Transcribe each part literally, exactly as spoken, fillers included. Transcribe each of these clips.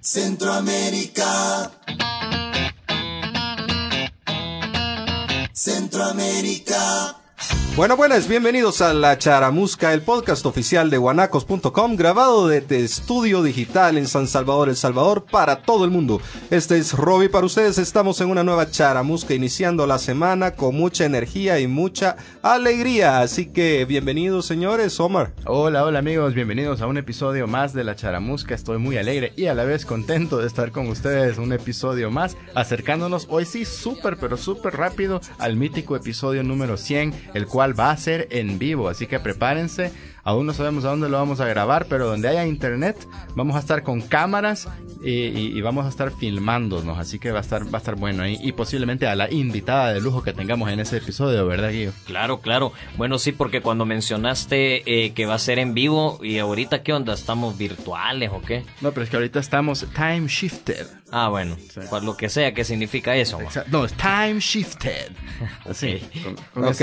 Centroamérica. Centroamérica. Bueno, buenas, bienvenidos a La Charamusca, el podcast oficial de guanacos punto com, grabado desde Estudio Digital en San Salvador, El Salvador, para todo el mundo. Este es Robbie para ustedes, estamos en una nueva Charamusca, iniciando la semana con mucha energía y mucha alegría, así que bienvenidos, señores. Omar. Hola, hola amigos, bienvenidos a un episodio más de La Charamusca. Estoy muy alegre y a la vez contento de estar con ustedes, un episodio más, acercándonos hoy sí súper, pero súper rápido al mítico episodio número cien, el cual va a ser en vivo, así que prepárense. Aún no sabemos a dónde lo vamos a grabar, pero donde haya internet vamos a estar con cámaras y, y, y vamos a estar filmándonos, así que va a estar va a estar bueno ahí, y posiblemente a la invitada de lujo que tengamos en ese episodio, ¿verdad, Guillo? Claro, claro. Bueno, sí, porque cuando mencionaste eh, que va a ser en vivo, y ahorita, ¿qué onda? ¿Estamos virtuales o qué? No, pero es que ahorita estamos time shifted. Ah, bueno, sí. Pues lo que sea, ¿qué significa eso? No, es time shifted. Así. Con, con ok.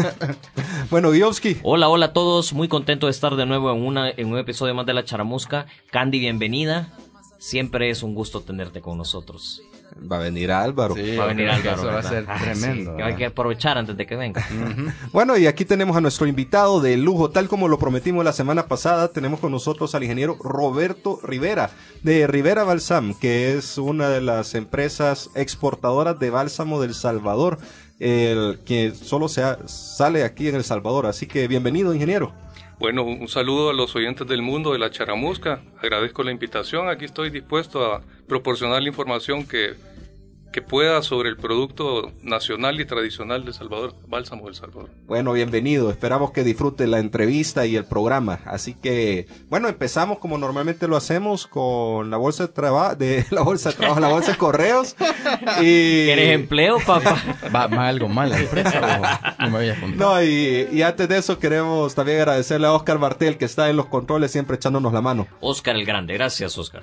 Bueno, Guiovsky. Hola, hola a todos. Muy contento de estar de nuevo en, una, en un episodio más de La Charamusca. Candy, bienvenida. Siempre es un gusto tenerte con nosotros. Va a venir Álvaro. Sí, va a venir Álvaro. Eso va a ser ah, tremendo. Sí, hay que aprovechar antes de que venga. Uh-huh. Bueno, y aquí tenemos a nuestro invitado de lujo, tal como lo prometimos la semana pasada. Tenemos con nosotros al ingeniero Roberto Rivera, de Rivera Balsam, que es una de las empresas exportadoras de bálsamo del Salvador, el que solo se ha, sale aquí en El Salvador. Así que bienvenido, ingeniero. Bueno, un saludo a los oyentes del mundo de La Charamusca. Agradezco la invitación. Aquí estoy dispuesto a proporcionar la información que, que pueda sobre el producto nacional y tradicional de Salvador, Bálsamo del Salvador. Bueno, bienvenido. Esperamos que disfrute la entrevista y el programa. Así que, bueno, empezamos como normalmente lo hacemos con la bolsa de trabajo, de la bolsa de trabajo, la bolsa de correos. Y... ¿Quieres empleo, papá? Va, va algo mal la empresa. No me había contado. No, y, y antes de eso queremos también agradecerle a Oscar Bartel, que está en los controles siempre echándonos la mano. Oscar el Grande, gracias, Oscar.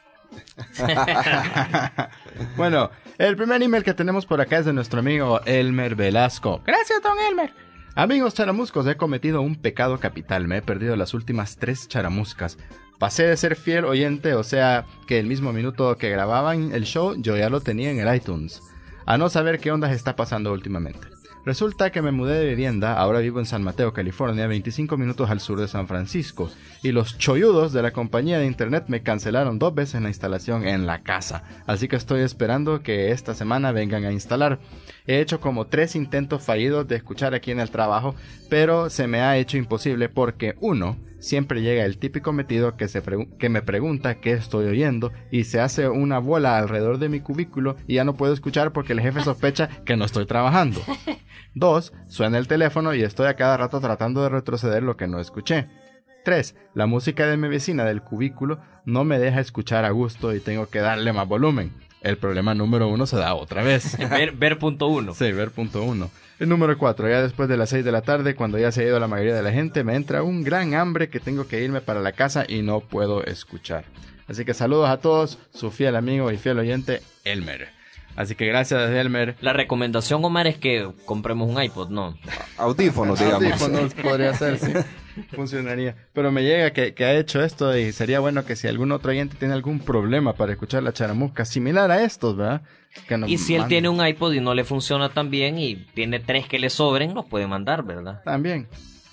Bueno, el primer email que tenemos por acá es de nuestro amigo Elmer Velasco. Gracias, don Elmer. Amigos charamuscos, he cometido un pecado capital. Me he perdido las últimas tres charamuscas. Pasé de ser fiel oyente, o sea, que el mismo minuto que grababan el show, yo ya lo tenía en el iTunes, a no saber qué ondas está pasando últimamente. Resulta que me mudé de vivienda, ahora vivo en San Mateo, California, veinticinco minutos al sur de San Francisco, y los cholludos de la compañía de internet me cancelaron dos veces la instalación en la casa, así que estoy esperando que esta semana vengan a instalar. He hecho como tres intentos fallidos de escuchar aquí en el trabajo, pero se me ha hecho imposible porque, uno, siempre llega el típico metido que, se que me pregunta qué estoy oyendo y se hace una bola alrededor de mi cubículo y ya no puedo escuchar porque el jefe sospecha que no estoy trabajando. Dos, suena el teléfono y estoy a cada rato tratando de retroceder lo que no escuché. Tres, la música de mi vecina del cubículo no me deja escuchar a gusto y tengo que darle más volumen. El problema número uno se da otra vez. Ver, ver punto uno. Sí, ver punto uno. El número cuatro, ya después de las seis de la tarde, cuando ya se ha ido la mayoría de la gente, me entra un gran hambre que tengo que irme para la casa y no puedo escuchar. Así que saludos a todos, su fiel amigo y fiel oyente, Elmer. Así que gracias, Elmer. La recomendación, Omar, es que compremos un iPod, ¿no? Audífonos, digamos. Audífonos podría ser, sí. Funcionaría. Pero me llega que, que ha hecho esto y sería bueno que si algún otro oyente tiene algún problema para escuchar la charamusca similar a estos, ¿verdad? Que y si mande. Él tiene un iPod y no le funciona tan bien y tiene tres que le sobren, los puede mandar, ¿verdad? También.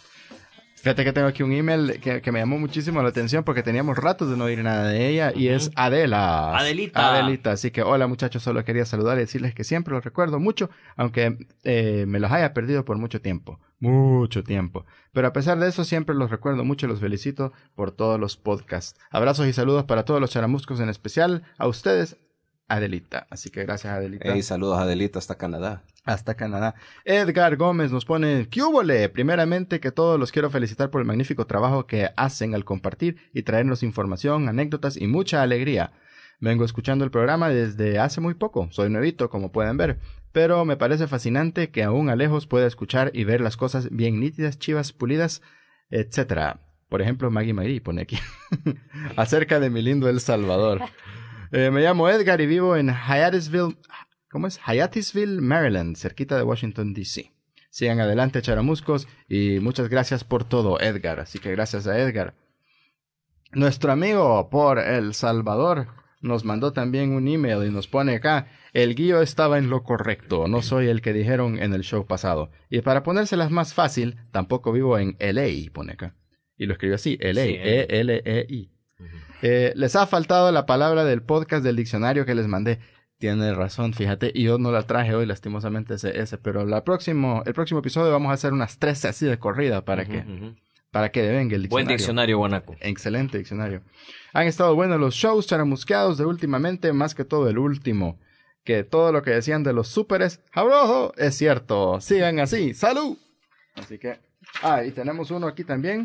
Fíjate que tengo aquí un email que, que me llamó muchísimo la atención porque teníamos ratos de no oír nada de ella y uh-huh. es Adela. Adelita. Adelita. Así que hola muchachos, solo quería saludar y decirles que siempre los recuerdo mucho, aunque eh, me los haya perdido por mucho tiempo. Mucho tiempo. Pero a pesar de eso siempre los recuerdo mucho y los felicito por todos los podcasts. Abrazos y saludos para todos los charamuscos, en especial a ustedes, Adelita. Así que gracias, Adelita. Hey, saludos, Adelita, hasta Canadá. Hasta Canadá. Edgar Gómez nos pone, ¿qué húbole? Primeramente que todos los quiero felicitar por el magnífico trabajo que hacen al compartir y traernos información, anécdotas y mucha alegría. Vengo escuchando el programa desde hace muy poco, soy nuevito como pueden ver, pero me parece fascinante que aún a lejos pueda escuchar y ver las cosas bien nítidas, chivas, pulidas, etcétera. Por ejemplo, Maggie Maggie pone aquí, acerca de mi lindo El Salvador. Eh, me llamo Edgar y vivo en Hyattsville, ¿cómo es? Hyattsville, Maryland, cerquita de Washington, D C Sigan adelante, charamuscos, y muchas gracias por todo, Edgar. Así que gracias a Edgar. Nuestro amigo por El Salvador, nos mandó también un email y nos pone acá, el guío estaba en lo correcto, no soy el que dijeron en el show pasado. Y para ponérselas más fácil, tampoco vivo en L A, pone acá. Y lo escribió así, L A, sí, E L E I. Uh-huh. Eh, les ha faltado la palabra del podcast del diccionario que les mandé. Tiene razón, fíjate, y yo no la traje hoy lastimosamente ese, ese pero la próximo, el próximo episodio vamos a hacer unas tres así de corrida para uh-huh, que... Uh-huh. Para que devenga el diccionario. Buen diccionario, guanaco. Excelente diccionario. Han estado buenos los shows charamusqueados de últimamente, más que todo el último. Que todo lo que decían de los súperes, ¡jabrojo! Es cierto. Sigan así. ¡Salud! Así que... Ah, y tenemos uno aquí también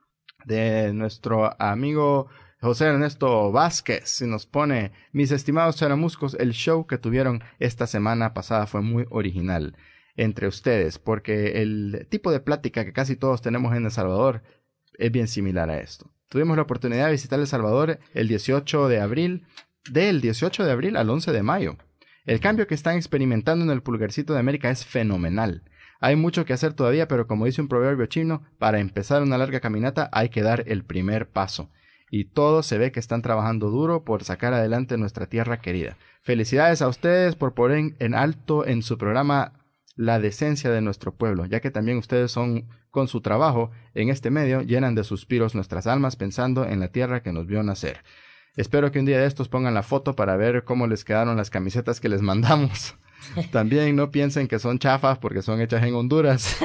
de nuestro amigo José Ernesto Vázquez. Y nos pone, mis estimados charamuscos, el show que tuvieron esta semana pasada fue muy original entre ustedes, porque el tipo de plática que casi todos tenemos en El Salvador es bien similar a esto. Tuvimos la oportunidad de visitar El Salvador el dieciocho de abril, del dieciocho de abril al once de mayo. El cambio que están experimentando en el pulgarcito de América es fenomenal. Hay mucho que hacer todavía, pero como dice un proverbio chino, para empezar una larga caminata hay que dar el primer paso. Y todo se ve que están trabajando duro por sacar adelante nuestra tierra querida. Felicidades a ustedes por poner en alto en su programa la decencia de nuestro pueblo, ya que también ustedes son, con su trabajo en este medio, llenan de suspiros nuestras almas pensando en la tierra que nos vio nacer. Espero que un día de estos pongan la foto para ver cómo les quedaron las camisetas que les mandamos. También no piensen que son chafas porque son hechas en Honduras.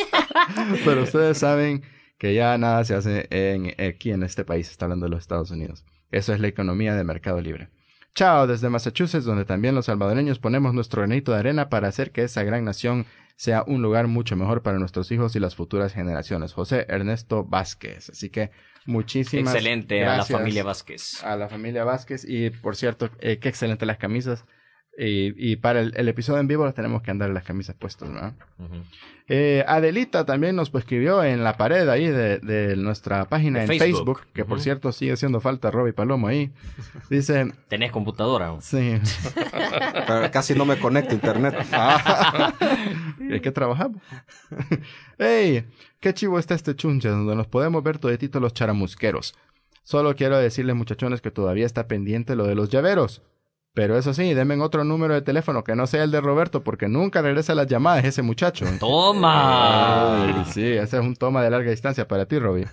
Pero ustedes saben que ya nada se hace en, aquí en este país, está hablando de los Estados Unidos. Eso es la economía de mercado libre. Chao, desde Massachusetts, donde también los salvadoreños ponemos nuestro granito de arena para hacer que esa gran nación sea un lugar mucho mejor para nuestros hijos y las futuras generaciones. José Ernesto Vázquez. Así que muchísimas excelente gracias a la familia Vázquez. A la familia Vázquez. Y por cierto, eh, qué excelente las camisas. Y, y para el, el episodio en vivo las tenemos que andar las camisas puestas, ¿no? Uh-huh. Eh, Adelita también nos pues, escribió en la pared ahí de, de nuestra página de en Facebook, Facebook que uh-huh. por cierto sigue haciendo falta Robbie Palomo ahí. Dice... ¿Tenés computadora? Sí. Pero casi no me conecto a internet. ¿Y qué trabajamos? ¡Ey! ¡Qué chivo está este chunche donde nos podemos ver todititos los charamusqueros! Solo quiero decirles, muchachones, que todavía está pendiente lo de los llaveros. Pero eso sí, denme otro número de teléfono que no sea el de Roberto, porque nunca regresa las llamadas ese muchacho. ¡Toma! Ay, sí, ese es un toma de larga distancia para ti, Robbie.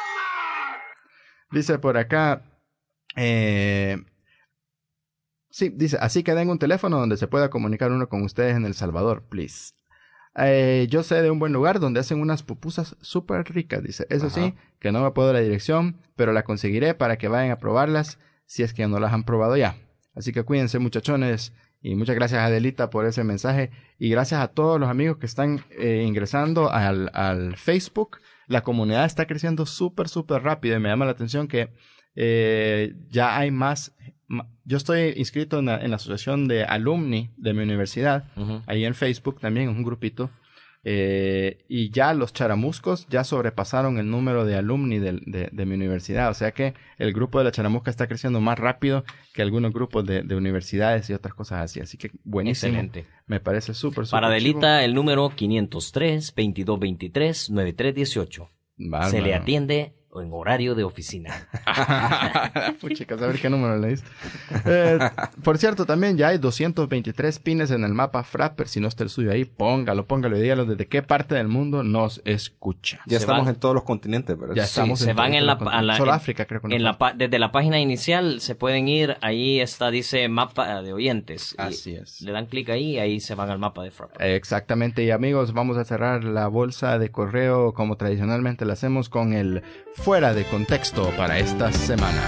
Dice por acá... Eh, sí, dice, así que den un teléfono donde se pueda comunicar uno con ustedes en El Salvador, please. Eh, yo sé de un buen lugar donde hacen unas pupusas súper ricas, dice. Eso Ajá. sí, que no me puedo la dirección, pero la conseguiré para que vayan a probarlas si es que no las han probado ya. Así que cuídense, muchachones, y muchas gracias a Adelita por ese mensaje, y gracias a todos los amigos que están eh, ingresando al, al Facebook. La comunidad está creciendo súper, súper rápido, y me llama la atención que eh, ya hay más... Yo estoy inscrito en la, en la asociación de alumni de mi universidad, uh-huh. ahí en Facebook también, un grupito, eh, y ya los charamuscos ya sobrepasaron el número de alumni de, de, de mi universidad, o sea que el grupo de la charamusca está creciendo más rápido que algunos grupos de, de universidades y otras cosas así, así que buenísimo. Excelente. Me parece súper, súper Para Adelita, chivo. El número quinientos tres, veintidós veintitrés, noventa y tres dieciocho. Bárbaro. Se le atiende en horario de oficina. Chicas, a ver qué número le diste. Eh, por cierto, también ya hay doscientos veintitrés pines en el mapa Frapper. Si no está el suyo ahí, póngalo, póngalo y dígalo desde qué parte del mundo nos escucha. Ya se estamos van, en todos los continentes, ¿verdad? Ya estamos sí, en se van en la, a la Solo en, África, creo que no en la, desde la página inicial se pueden ir, ahí está, dice mapa de oyentes. Así es. Le dan clic ahí y ahí se van al mapa de Frapper. Exactamente. Y amigos, vamos a cerrar la bolsa de correo como tradicionalmente lo hacemos con el fuera de contexto para esta semana.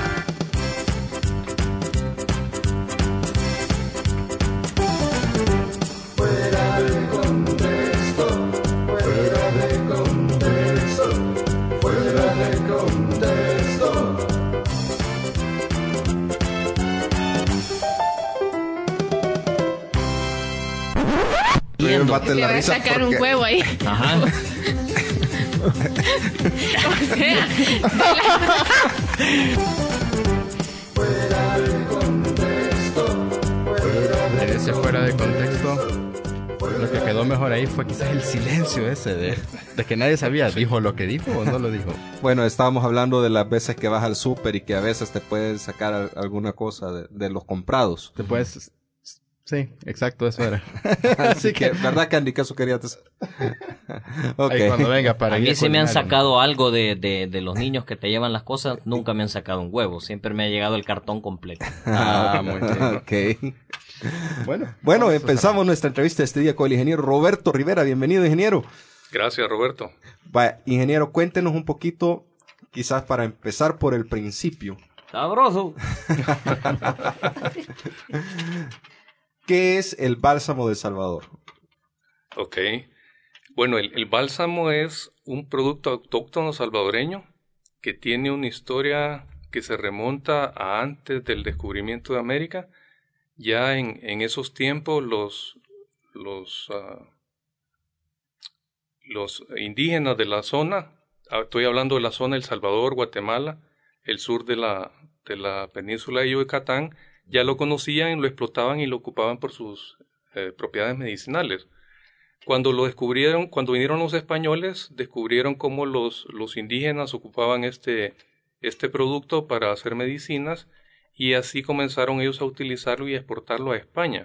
Fuera de contexto, fuera de contexto, fuera de contexto. Viendo. Te va a sacar porque... un huevo ahí. Ajá. O sea, fuera de contexto, fuera de ese fuera de contexto. Lo que quedó mejor ahí fue quizás el silencio ese de, de que nadie sabía, ¿dijo lo que dijo o no lo dijo? Bueno, estábamos hablando de las veces que vas al súper y que a veces te puedes sacar al- alguna cosa de, de los comprados. Te puedes... Sí, exacto, eso era. Así que, ¿verdad, Candy? Que eso querías decir. Ok. Ahí cuando venga para A mí guía sí me han culinaria. sacado algo de, de, de los niños que te llevan las cosas, nunca me han sacado un huevo, siempre me ha llegado el cartón completo. Ah, muy bien. Ok. Bueno, Bueno, vamos a empezamos nuestra entrevista este día con el ingeniero Roberto Rivera. Bienvenido, ingeniero. Gracias, Roberto. Va, ingeniero, cuéntenos un poquito, quizás para empezar por el principio. ¡Sabroso! ¿Qué es el bálsamo de Salvador? Ok. Bueno, el, el bálsamo es un producto autóctono salvadoreño que tiene una historia que se remonta a antes del descubrimiento de América. Ya en, en esos tiempos los, los, uh, los indígenas de la zona, estoy hablando de la zona El Salvador, Guatemala, el sur de la, de la península de Yucatán, ya lo conocían, lo explotaban y lo ocupaban por sus eh, propiedades medicinales. Cuando lo descubrieron, cuando vinieron los españoles, descubrieron cómo los, los indígenas ocupaban este, este producto para hacer medicinas y así comenzaron ellos a utilizarlo y a exportarlo a España.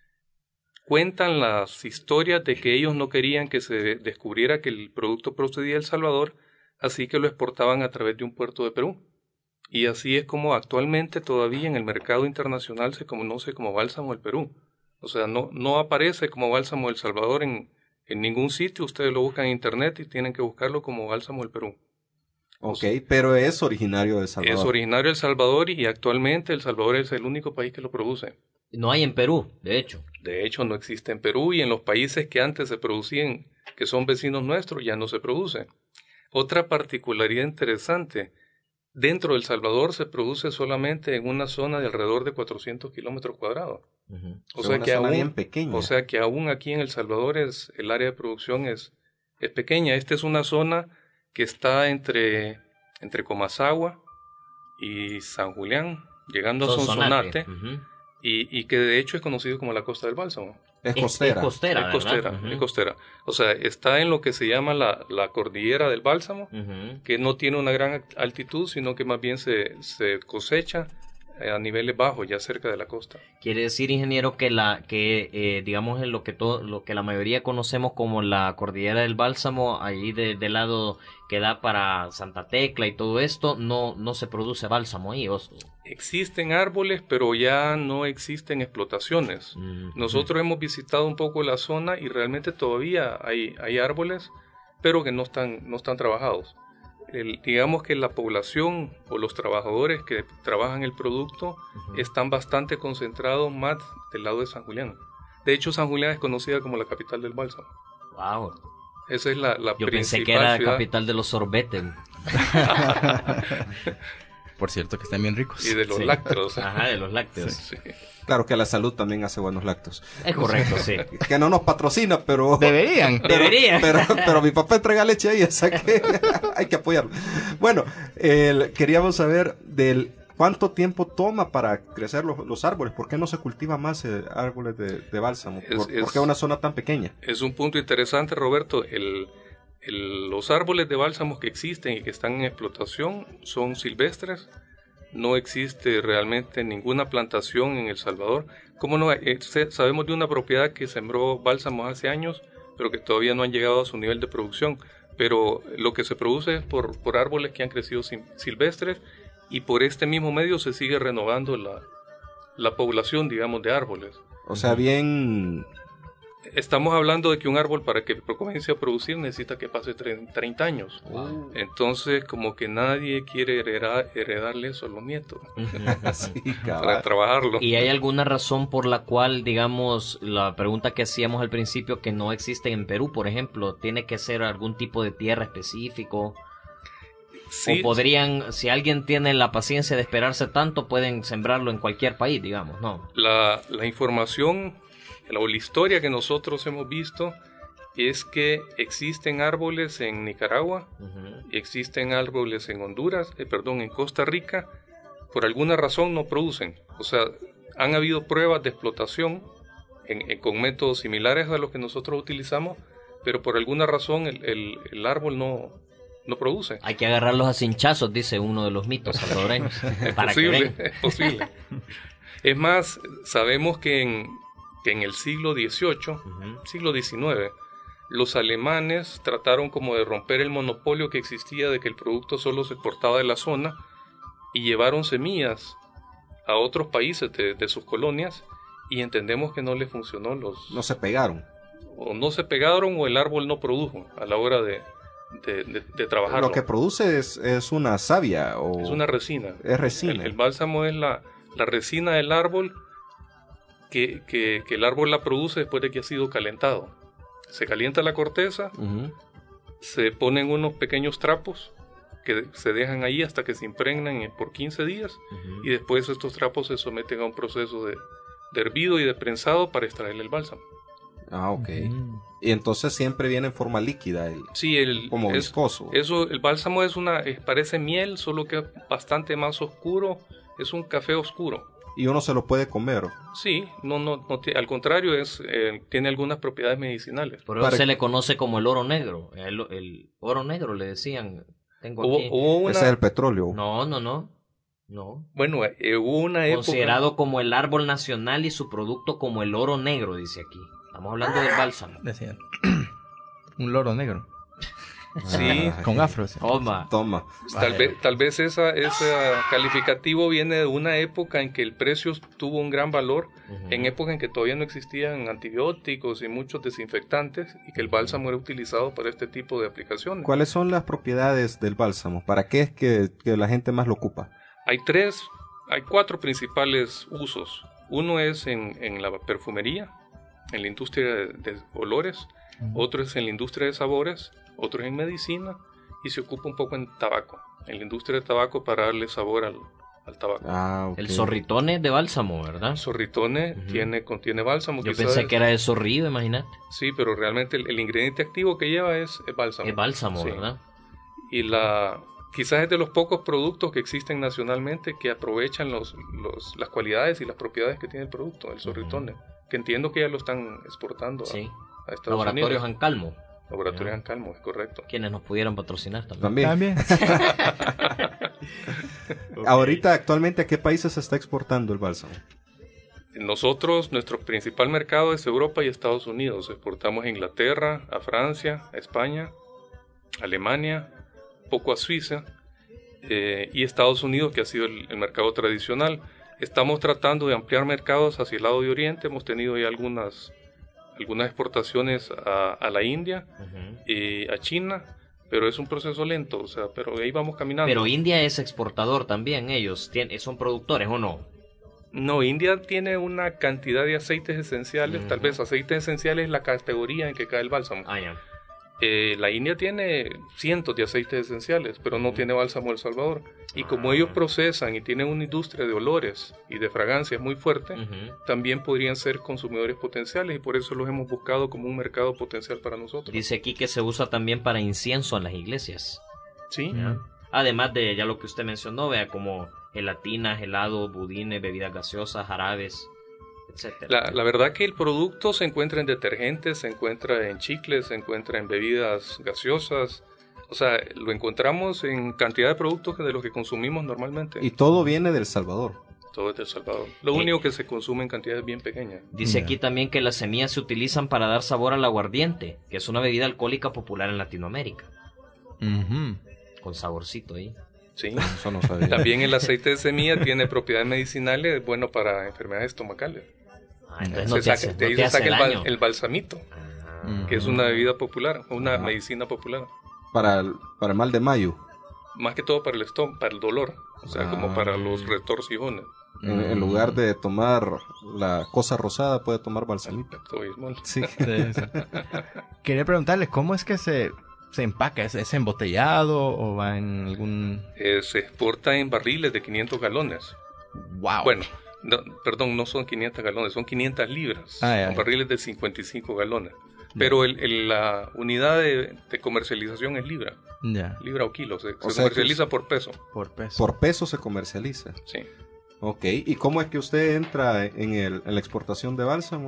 Cuentan las historias de que ellos no querían que se descubriera que el producto procedía de El Salvador, así que lo exportaban a través de un puerto de Perú. Y así es como actualmente todavía en el mercado internacional se conoce como bálsamo del Perú. O sea, no, no aparece como bálsamo del Salvador en, en ningún sitio. Ustedes lo buscan en internet y tienen que buscarlo como bálsamo del Perú. Ok, pero es originario de Salvador. Es originario de El Salvador y actualmente El Salvador es el único país que lo produce. No hay en Perú, de hecho. De hecho, no existe en Perú y en los países que antes se producían, que son vecinos nuestros, ya no se produce. Otra particularidad interesante, dentro de El Salvador se produce solamente en una zona de alrededor de cuatrocientos kilómetros cuadrados. Uh-huh. O Es sea una que zona aún, bien pequeña. o sea que aún aquí en El Salvador es, el área de producción es, es pequeña. Esta es una zona que está entre, entre Comasagua y San Julián, llegando a Sonsonate, Ujú. y, y que de hecho es conocido como la Costa del Bálsamo. Es Es- costera. Es costera, es costera, ¿verdad? es Ujú. costera. O sea, está en lo que se llama la, la cordillera del Bálsamo, Ujú. que no tiene una gran altitud, sino que más bien se, se cosecha eh, a niveles bajos, ya cerca de la costa. Quiere decir, ingeniero, que la que eh, digamos en lo que todo lo que la mayoría conocemos como la cordillera del Bálsamo, ahí de, del lado que da para Santa Tecla y todo esto, no no se produce bálsamo ahí. O... Existen árboles, pero ya no existen explotaciones. Ujú. Nosotros hemos visitado un poco la zona y realmente todavía hay, hay árboles, pero que no están, no están trabajados. El- digamos que la población o los trabajadores que trabajan el producto Ujú. están bastante concentrados más del lado de San Julián. De hecho, San Julián es conocida como la capital del bálsamo. Wow. Esa es la, la Yo principal pensé que era la ciudad. capital de los sorbetes. Por cierto que están bien ricos. Y de los Sí. lácteos. Ajá, de los lácteos. Sí. Claro que la salud también hace buenos lácteos. Es correcto, sí. Que no nos patrocina, pero... Deberían. Pero, Debería. pero, pero mi papá entrega leche ahí, o sea que hay que apoyarlo. Bueno, el- queríamos saber del cuánto tiempo toma para crecer los, los árboles. ¿Por qué no se cultiva más eh, árboles de, de bálsamo? Es- ¿Por, es- por qué una zona tan pequeña? Es un punto interesante, Roberto. El, el- los árboles de bálsamos que existen y que están en explotación son silvestres. No existe realmente ninguna plantación en El Salvador. ¿Cómo no? Eh, se- sabemos de una propiedad que sembró bálsamos hace años, pero que todavía no han llegado a su nivel de producción. Pero lo que se produce es por, por árboles que han crecido sil- silvestres y por este mismo medio se sigue renovando la, la población, digamos, de árboles. O sea, bien... Estamos hablando de que un árbol para que comience a producir necesita que pase tre- treinta años. Entonces, como que nadie quiere heredar, heredarle eso a los nietos Sí, para cabal. trabajarlo. ¿Y hay alguna razón por la cual, digamos, la pregunta que hacíamos al principio que no existe en Perú, por ejemplo, tiene que ser algún tipo de tierra específico? Sí, O podrían, si alguien tiene la paciencia de esperarse tanto, pueden sembrarlo en cualquier país, digamos, ¿no? la, la información la, o la historia que nosotros hemos visto es que existen árboles en Nicaragua, Ujú. existen árboles en Honduras, eh, perdón, en Costa Rica, por alguna razón no producen. O sea, han habido pruebas de explotación en, en, con métodos similares a los que nosotros utilizamos, pero por alguna razón el, el, el árbol no, no produce. Hay que agarrarlos a cinchazos, dice uno de los mitos salvadoreños. Es para posible, que es posible. Es más, sabemos que en, que en el siglo dieciocho, uh-huh. siglo diecinueve, los alemanes trataron como de romper el monopolio que existía de que el producto solo se exportaba de la zona y llevaron semillas a otros países de, de sus colonias y entendemos que no les funcionó. Los no se pegaron. O no se pegaron o el árbol no produjo a la hora de, de, de, de trabajarlo. Lo que produce es, es una savia o... Es una resina. Es resina. El, el bálsamo es la, la resina del árbol que, que, que el árbol la produce después de que ha sido calentado. Se calienta la corteza, uh-huh. se ponen unos pequeños trapos que se dejan ahí hasta que se impregnan por quince días uh-huh. y después estos trapos se someten a un proceso de, de hervido y de prensado para extraer el bálsamo. Ah, ok. Uh-huh. Y entonces siempre viene en forma líquida, el, sí, el, como es, viscoso. Eso, el bálsamo es una, es, parece miel, solo que es bastante más oscuro, es un café oscuro. Y uno se lo puede comer. Sí, no, no, no al contrario, es eh, tiene algunas propiedades medicinales. Por eso Para se que... le conoce como el oro negro. El, el oro negro le decían. Tengo hubo, aquí. Hubo una... Ese es el petróleo. No, no, no. no. Bueno, eh, hubo una época... Considerado como el árbol nacional y su producto como el oro negro, dice aquí. Estamos hablando del bálsamo. Decían. Un loro negro. Sí, con afro. Sí. Toma. Toma. Tal vez, tal vez esa, ese calificativo viene de una época en que el precio tuvo un gran valor, uh-huh. en época en que todavía no existían antibióticos y muchos desinfectantes y que el bálsamo era utilizado para este tipo de aplicaciones. ¿Cuáles son las propiedades del bálsamo? ¿Para qué es que, que la gente más lo ocupa? Hay tres, hay cuatro principales usos. Uno es en, en la perfumería, en la industria de, de olores, uh-huh. otro es en la industria de sabores, otro es en medicina y se ocupa un poco en tabaco, en la industria de tabaco para darle sabor al, al tabaco. Ah, okay. El zorritone de bálsamo, ¿verdad? El zorritone uh-huh. tiene, contiene bálsamo. Yo pensé es... que era el zorrillo, imagínate. Sí, pero realmente el, el ingrediente activo que lleva es el bálsamo. Es bálsamo, sí. ¿verdad? Y la quizás es de los pocos productos que existen nacionalmente que aprovechan los, los, las cualidades y las propiedades que tiene el producto, el zorritone, uh-huh. que entiendo que ya lo están exportando sí. a, a Estados Laboratorios Unidos. Ancalmo. Laboratorio en Calmo, es correcto. Quienes nos pudieran patrocinar también. También. Okay. Ahorita, actualmente, ¿a qué países se está exportando el bálsamo? Nosotros, nuestro principal mercado es Europa y Estados Unidos. Exportamos a Inglaterra, a Francia, a España, a Alemania, poco a Suiza eh, y Estados Unidos, que ha sido el, el mercado tradicional. Estamos tratando de ampliar mercados hacia el lado de Oriente. Hemos tenido ya algunas... algunas exportaciones a, a la India uh-huh. y a China, pero es un proceso lento, o sea, pero ahí vamos caminando. Pero India es exportador también, ellos tienen, son productores, ¿o no? No, India tiene una cantidad de aceites esenciales, uh-huh. tal vez aceites esenciales es la categoría en que cae el bálsamo. Ah, ya. Eh, la India tiene cientos de aceites esenciales, pero no tiene bálsamo El Salvador. Y como ellos procesan y tienen una industria de olores y de fragancias muy fuerte, uh-huh. también podrían ser consumidores potenciales y por eso los hemos buscado como un mercado potencial para nosotros. Dice aquí que se usa también para incienso en las iglesias. Sí. ¿Ya? Además de ya lo que usted mencionó, vea, como gelatinas, helados, budines, bebidas gaseosas, jarabes, etcétera. La, la verdad que el producto se encuentra en detergentes, se encuentra en chicles, se encuentra en bebidas gaseosas. O sea, lo encontramos en cantidad de productos de los que consumimos normalmente. Y todo viene del Salvador. Todo es del Salvador. Lo eh, único que se consume en cantidades bien pequeñas. Dice yeah. aquí también que las semillas se utilizan para dar sabor al aguardiente, que es una bebida alcohólica popular en Latinoamérica. Uh-huh. Con saborcito ahí. Sí. Eso no sabía. También el aceite de semilla tiene propiedades medicinales, bueno para enfermedades estomacales. Ah, entonces no se te saca, hace, de ahí no te se saca hace el, daño. bal, el balsamito, ah. que es una bebida popular, una uh-huh. medicina popular. Para el, para el mal de mayo. Más que todo para el estómago, para el dolor, o sea, ah. como para los retorcijones. En, en lugar de tomar la cosa rosada, puede tomar balsamito. Sí. Sí. Quería preguntarles, ¿cómo es que se, se empaca? ¿Es, ¿Es embotellado o va en algún...? Eh, se exporta en barriles de quinientos galones. ¡Wow! Bueno, no, perdón, no son quinientos galones, son quinientas libras. Ah, ya, ya. Barriles de cincuenta y cinco galones. Pero el, el, la unidad de, de comercialización es libra. Ya. Libra o kilo. Se, o se sea, comercializa por peso. Por peso. Por peso se comercializa. Sí. Ok. ¿Y cómo es que usted entra en, el, en la exportación de bálsamo?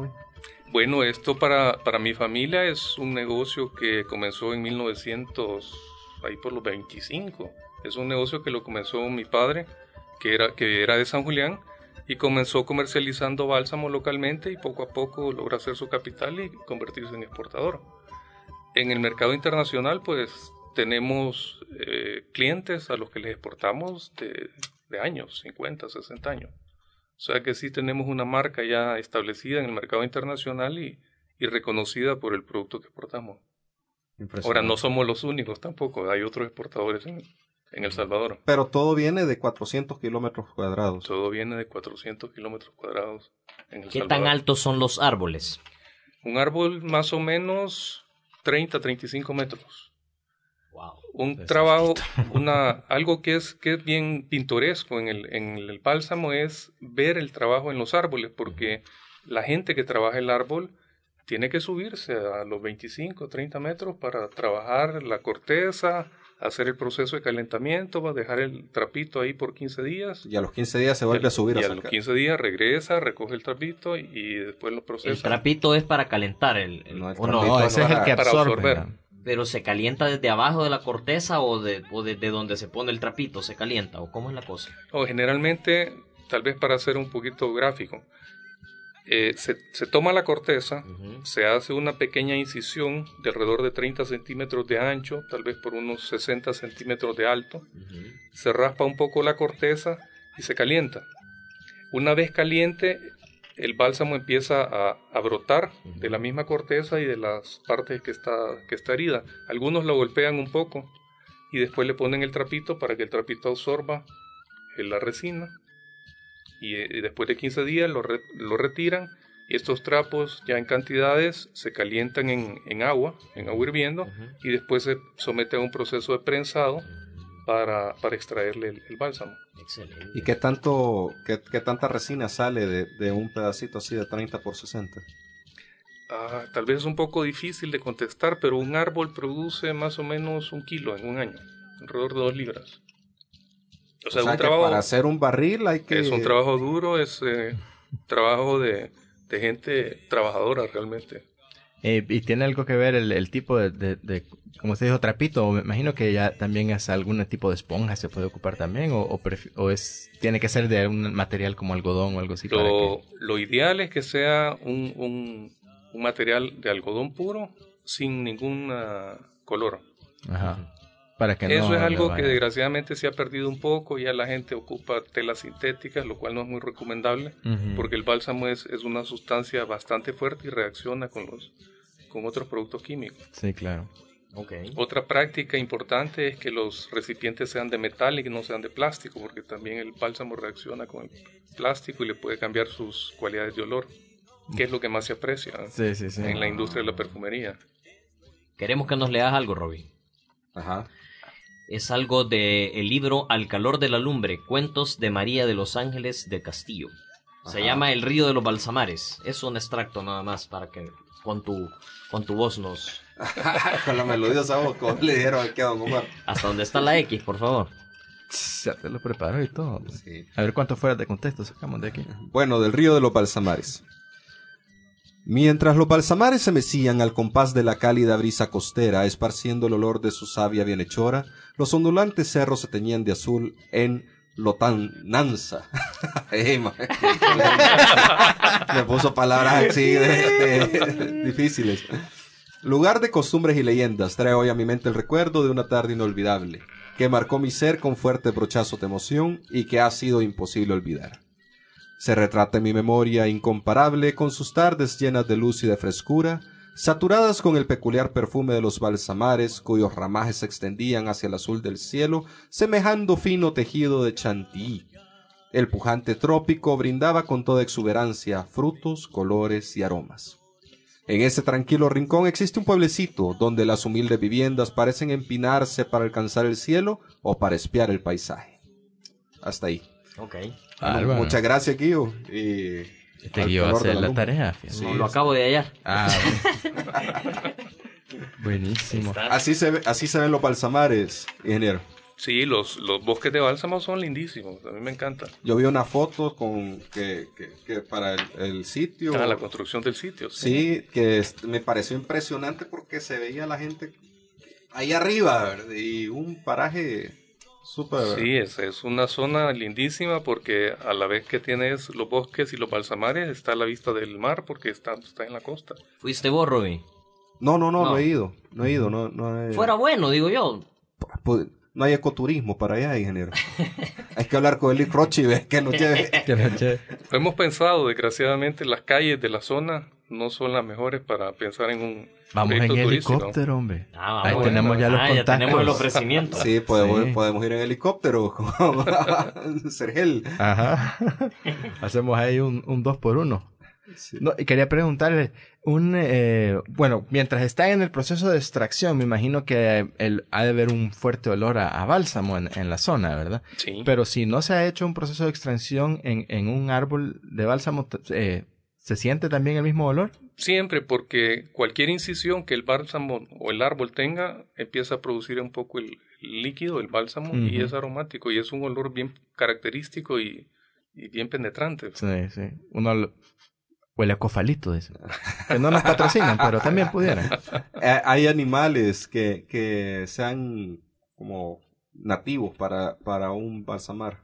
Bueno, esto para, para mi familia es un negocio que comenzó en mil novecientos, ahí por los veinticinco. Es un negocio que lo comenzó mi padre, que era, que era de San Julián, y comenzó comercializando bálsamo localmente y poco a poco logra hacer su capital y convertirse en exportador. En el mercado internacional, pues tenemos eh, clientes a los que les exportamos de, de años, cincuenta, sesenta años. O sea que sí tenemos una marca ya establecida en el mercado internacional y, y reconocida por el producto que exportamos. Ahora, no somos los únicos tampoco, hay otros exportadores en, en El Salvador. Pero todo viene de cuatrocientos kilómetros cuadrados. Todo viene de cuatrocientos kilómetros cuadrados en El ¿Qué Salvador. tan altos son los árboles? Un árbol más o menos treinta, treinta y cinco metros. Wow. Un trabajo, una, algo que es, que es bien pintoresco en el, en el bálsamo es ver el trabajo en los árboles, porque la gente que trabaja el árbol tiene que subirse a los veinticinco, treinta metros para trabajar la corteza, hacer el proceso de calentamiento, va a dejar el trapito ahí por quince días. Y a los quince días se vuelve a, a subir. Y a, a sacar. los quince días regresa, recoge el trapito y, y después lo procesa. El trapito es para calentar el... el No, el ¿o no? No, ese es el que para absorbe. absorber. ¿no? Pero se calienta desde abajo de la corteza o de, o de, de donde se pone el trapito, se calienta, ¿o cómo es la cosa? O generalmente, tal vez para hacer un poquito gráfico, eh, se, se toma la corteza, Uh-huh. se hace una pequeña incisión de alrededor de treinta centímetros de ancho, tal vez por unos sesenta centímetros de alto, Uh-huh. se raspa un poco la corteza y se calienta. Una vez caliente, el bálsamo empieza a, a brotar Uh-huh. de la misma corteza y de las partes que está, que está herida. Algunos lo golpean un poco y después le ponen el trapito para que el trapito absorba la resina. Y, y después de quince días lo, re, lo retiran y estos trapos ya en cantidades se calientan en, en agua, en agua hirviendo, Uh-huh. y después se somete a un proceso de prensado para, para extraerle el, el bálsamo. Excelente. ¿Y qué tanto, qué, qué tanta resina sale de, de un pedacito así de treinta por sesenta? Ah, tal vez es un poco difícil de contestar, pero un árbol produce más o menos un kilo en un año, alrededor de dos libras. O sea, O sea un que trabajo, para hacer un barril hay que... es un trabajo duro, es eh, trabajo de, de gente trabajadora realmente. Eh, ¿Y tiene algo que ver el, el tipo de, de, de, como usted dijo, trapito? O me imagino que ya también es algún tipo de esponja, se puede ocupar también, o, o, pref- o es tiene que ser de un material como algodón o algo así. Para Lo, que... lo ideal es que sea un, un, un material de algodón puro sin ningún uh, color. Ajá. Para que Eso no es algo le que vaya. desgraciadamente se ha perdido un poco, ya la gente ocupa telas sintéticas, lo cual no es muy recomendable, Ujú. porque el bálsamo es, es una sustancia bastante fuerte y reacciona con los con otros productos químicos. Sí, claro. Okay. Otra práctica importante es que los recipientes sean de metal y que no sean de plástico, porque también el bálsamo reacciona con el plástico y le puede cambiar sus cualidades de olor, que es lo que más se aprecia Sí, sí, sí. en la industria de la perfumería. Queremos que nos leas algo, Robbie. Ajá. Es algo del el libro Al calor de la lumbre, cuentos de María de los Ángeles de Castillo. Se Ajá. llama El río de los balsamares. Es un extracto nada más para que con tu con tu voz nos... Con la melodiosa voz, como le dijeron aquí a don Omar. Hasta donde está la X, por favor. Ya te lo preparo y todo. Sí. A ver cuánto fuera de contexto sacamos de aquí. Bueno, del río de los balsamares. Mientras los balsamares se mecían al compás de la cálida brisa costera, esparciendo el olor de su savia bienhechora, los ondulantes cerros se teñían de azul en Lotananza. Eh, ma- Me puso palabras así de, de- difíciles. Lugar de costumbres y leyendas, trae hoy a mi mente el recuerdo de una tarde inolvidable, que marcó mi ser con fuerte brochazo de emoción y que ha sido imposible olvidar. Se retrata en mi memoria incomparable con sus tardes llenas de luz y de frescura, saturadas con el peculiar perfume de los balsamares cuyos ramajes se extendían hacia el azul del cielo, semejando fino tejido de chantilly. El pujante trópico brindaba con toda exuberancia frutos, colores y aromas. En ese tranquilo rincón existe un pueblecito donde las humildes viviendas parecen empinarse para alcanzar el cielo o para espiar el paisaje. Hasta ahí. Ok. Bárbaro. Muchas gracias, Guido. Y Este al guió a calor de hacer la la lumbre. tarea. fíjate. Sí, No, lo acabo de hallar. Ah, bueno. Buenísimo. Está. Así se ve, así se ven los balsamares, ingeniero. Sí, los, los bosques de bálsamo son lindísimos, a mí me encantan. Yo vi una foto con que, que, que para el, el sitio. Ah, la construcción del sitio. Sí, Sí, que es- me pareció impresionante porque se veía la gente ahí arriba, ¿verdad? Y un paraje súper... Sí, es, es una zona lindísima porque a la vez que tienes los bosques y los balsamares está a la vista del mar porque está, está en la costa. ¿Fuiste vos, Roby? No, no, no, no, No. he ido, no he ido, no, no he... Fuera bueno, digo yo. Pu- No hay ecoturismo para allá, ingeniero. Hay que hablar con Eli Rochi y ver que nos lleve. Que noche. Hemos pensado, desgraciadamente, las calles de la zona no son las mejores para pensar en un Vamos en proyecto turístico. helicóptero, hombre. Ah, Ahí bueno. tenemos ya los Ah, contactos. ya tenemos el ofrecimiento. Sí, podemos, Sí. podemos ir en helicóptero con Sergel. Ajá. Hacemos ahí un, un dos por uno. Sí. No, y quería preguntarle, un, eh, bueno, mientras está en el proceso de extracción, me imagino que el, ha de haber un fuerte olor a, a bálsamo en, en la zona, ¿verdad? Sí. Pero si no se ha hecho un proceso de extracción en, en un árbol de bálsamo, t- eh, ¿se siente también el mismo olor? Siempre, porque cualquier incisión que el bálsamo o el árbol tenga empieza a producir un poco el líquido, el bálsamo, y Ujú. es aromático y es un olor bien característico y, y bien penetrante. Sí, sí. Uno lo- huele a cofalito, dice. Que no nos patrocinan, pero también pudieran. Eh, Hay animales que, que sean como nativos para, para un balsamar.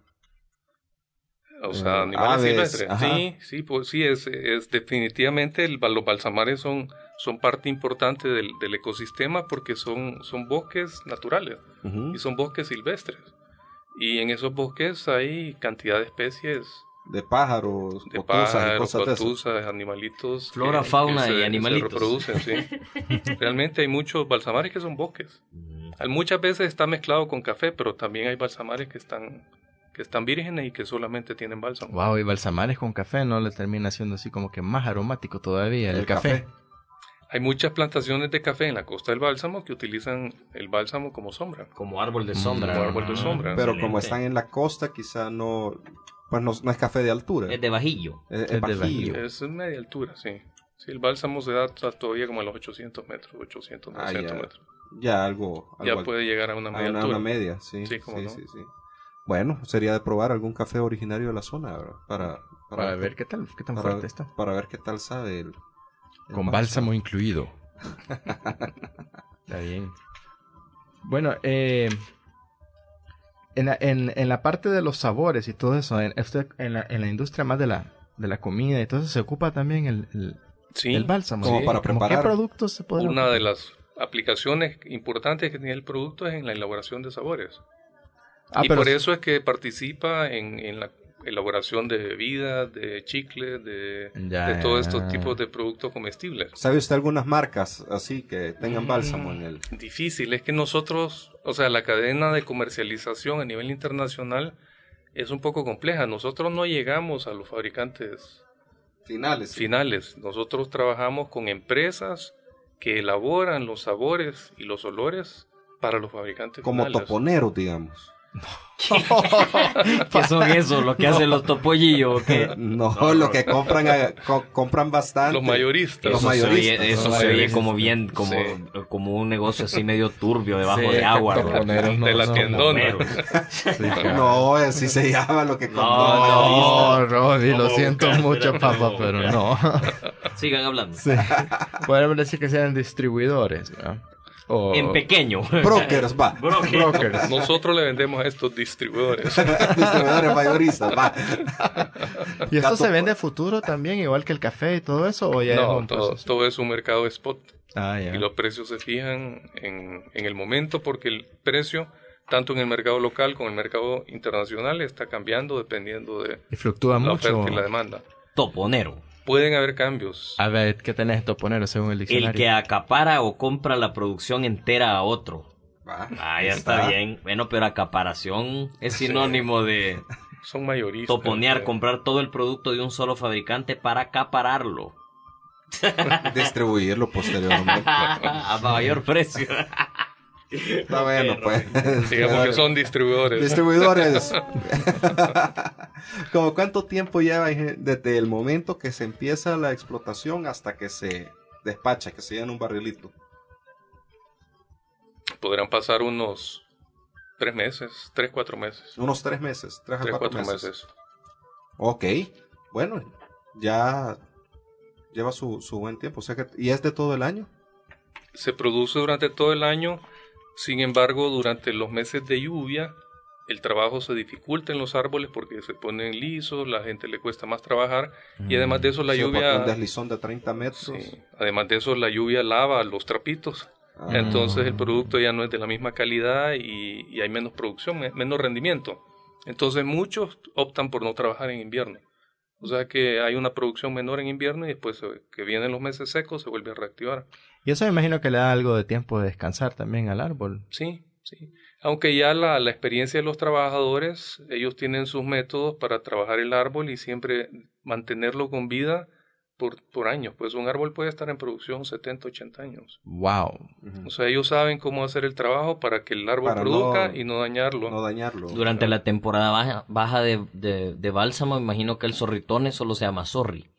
O sea, Eh, animales aves, silvestres. ajá. Sí, sí, pues sí, es, es definitivamente el, los balsamares son, son parte importante del, del ecosistema porque son, son bosques naturales Ujú. y son bosques silvestres. Y en esos bosques hay cantidad de especies De pájaros, de cotuzas y pájaros, cosas de esas. cotuzas, animalitos. Flora, que- fauna que se- y se animalitos. reproducen, sí. Realmente hay muchos balsamares que son bosques. Hay muchas veces está mezclado con café, pero también hay balsamares que están que están vírgenes y que solamente tienen bálsamo. Wow, y balsamares con café no le termina siendo así como que más aromático todavía el, El café. café. Hay muchas plantaciones de café en la costa del bálsamo que utilizan el bálsamo como sombra. Como árbol de sombra. Como árbol de sombra. Pero Excelente. como están en la costa, quizá no... Pues no, no es café de altura. Es de bajillo. Es, es es de bajillo. bajillo. Es en media altura, sí. Sí, el bálsamo se da hasta todavía como a los ochocientos metros, ochocientos, Ah, novecientos ya. metros. Ya algo... algo Ya al- puede llegar a una a media una, altura. una media, sí. Sí, cómo no. sí, sí. Bueno, sería de probar algún café originario de la zona, ¿verdad? Para, Para ver qué tal, qué tan para, fuerte está. para ver qué tal sabe el... el Con bálsamo incluido. Está bien. Bueno, eh, en, la, en, en la parte de los sabores y todo eso, en, usted, en, la, en la industria más de la, de la comida y todo eso, se ocupa también el, el, Sí, el bálsamo. Como ¿sí? para ¿Cómo preparar. ¿Qué productos se pueden una de las aplicaciones importantes que tiene el producto es en la elaboración de sabores. Ah, y pero por eso es que participa en, en la elaboración de bebidas, de chicles, de, Ya, de todos ya. estos tipos de productos comestibles. ¿Sabe usted algunas marcas así que tengan bálsamo en el... Difícil, es que nosotros, o sea, la cadena de comercialización a nivel internacional es un poco compleja. Nosotros no llegamos a los fabricantes Finales. sí. finales. Nosotros trabajamos con empresas que elaboran los sabores y los olores para los fabricantes Como finales. toponeros, digamos. ¿Qué son esos? ¿Lo que hacen los topollillos o qué? No, lo que compran a- co- compran bastante. Los mayoristas. Los Eso se oye, mayoristas. eso Los se oye mayoristas. como bien, como, Sí. como un negocio así medio turbio debajo Sí, de agua. que ¿no? toponeros no de la son tiendona. Toponeros. Sí, claro. No, así se llama lo que compran No, los mayoristas. No, Roddy, lo Vamos a siento buscar, mucho, espérate, papá, vamos a pero buscar. no. Sigan hablando. Sí. Podemos decir que sean distribuidores, ¿no? O En pequeño. Brokers, va. brokers. Nosotros le vendemos a estos distribuidores. Distribuidores mayoristas, va. ¿Y esto Gato- se vende a futuro también, igual que el café y todo eso? ¿O ya es No, un todo, proceso? todo es un mercado spot. Ah, ya. Y los precios se fijan en, en el momento porque el precio, tanto en el mercado local como en el mercado internacional, está cambiando dependiendo de Y fluctúa la mucho. oferta y la demanda. Toponero. Pueden haber cambios. A ver, ¿qué tenés toponero según el diccionario? El que acapara o compra la producción entera a otro. Va. Ah, ya está bien. Bueno, pero acaparación es sinónimo de Son mayoristas. toponear, eh, comprar todo el producto de un solo fabricante para acapararlo. Distribuirlo posteriormente. A mayor precio. Está bueno, pues. Digamos que son distribuidores. Distribuidores. ¿Como cuánto tiempo lleva ingen- desde el momento que se empieza la explotación hasta que se despacha, que se llena un barrilito? Podrán pasar unos Tres meses, tres, cuatro meses. Unos tres meses, tres a Tres, cuatro, cuatro meses. meses. Ok, bueno, ya lleva su, su buen tiempo. O sea que, ¿y es de todo el año? Se produce durante todo el año, sin embargo, durante los meses de lluvia, el trabajo se dificulta en los árboles porque se ponen lisos, la gente le cuesta más trabajar, y además de eso la Sí, porque lluvia... un deslizón de treinta metros. Sí, además de eso la lluvia lava los trapitos, Ah. entonces el producto ya no es de la misma calidad y, y hay menos producción, me- menos rendimiento. Entonces muchos optan por no trabajar en invierno. O sea que hay una producción menor en invierno y después eh, que vienen los meses secos se vuelve a reactivar. Y eso me imagino que le da algo de tiempo de descansar también al árbol. Sí, sí. Aunque ya la, la experiencia de los trabajadores, ellos tienen sus métodos para trabajar el árbol y siempre mantenerlo con vida por, por años. Pues un árbol puede estar en producción setenta, ochenta años. Wow. O sea, ellos saben cómo hacer el trabajo para que el árbol Para produzca no- y no dañarlo. No dañarlo. Durante la temporada baja, baja de, de, de bálsamo, imagino que el zorritone solo se llama zorri.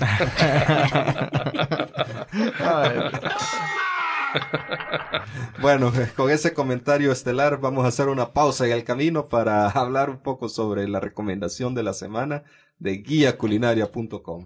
Bueno, con ese comentario estelar vamos a hacer una pausa en el camino para hablar un poco sobre la recomendación de la semana de guía culinaria punto com.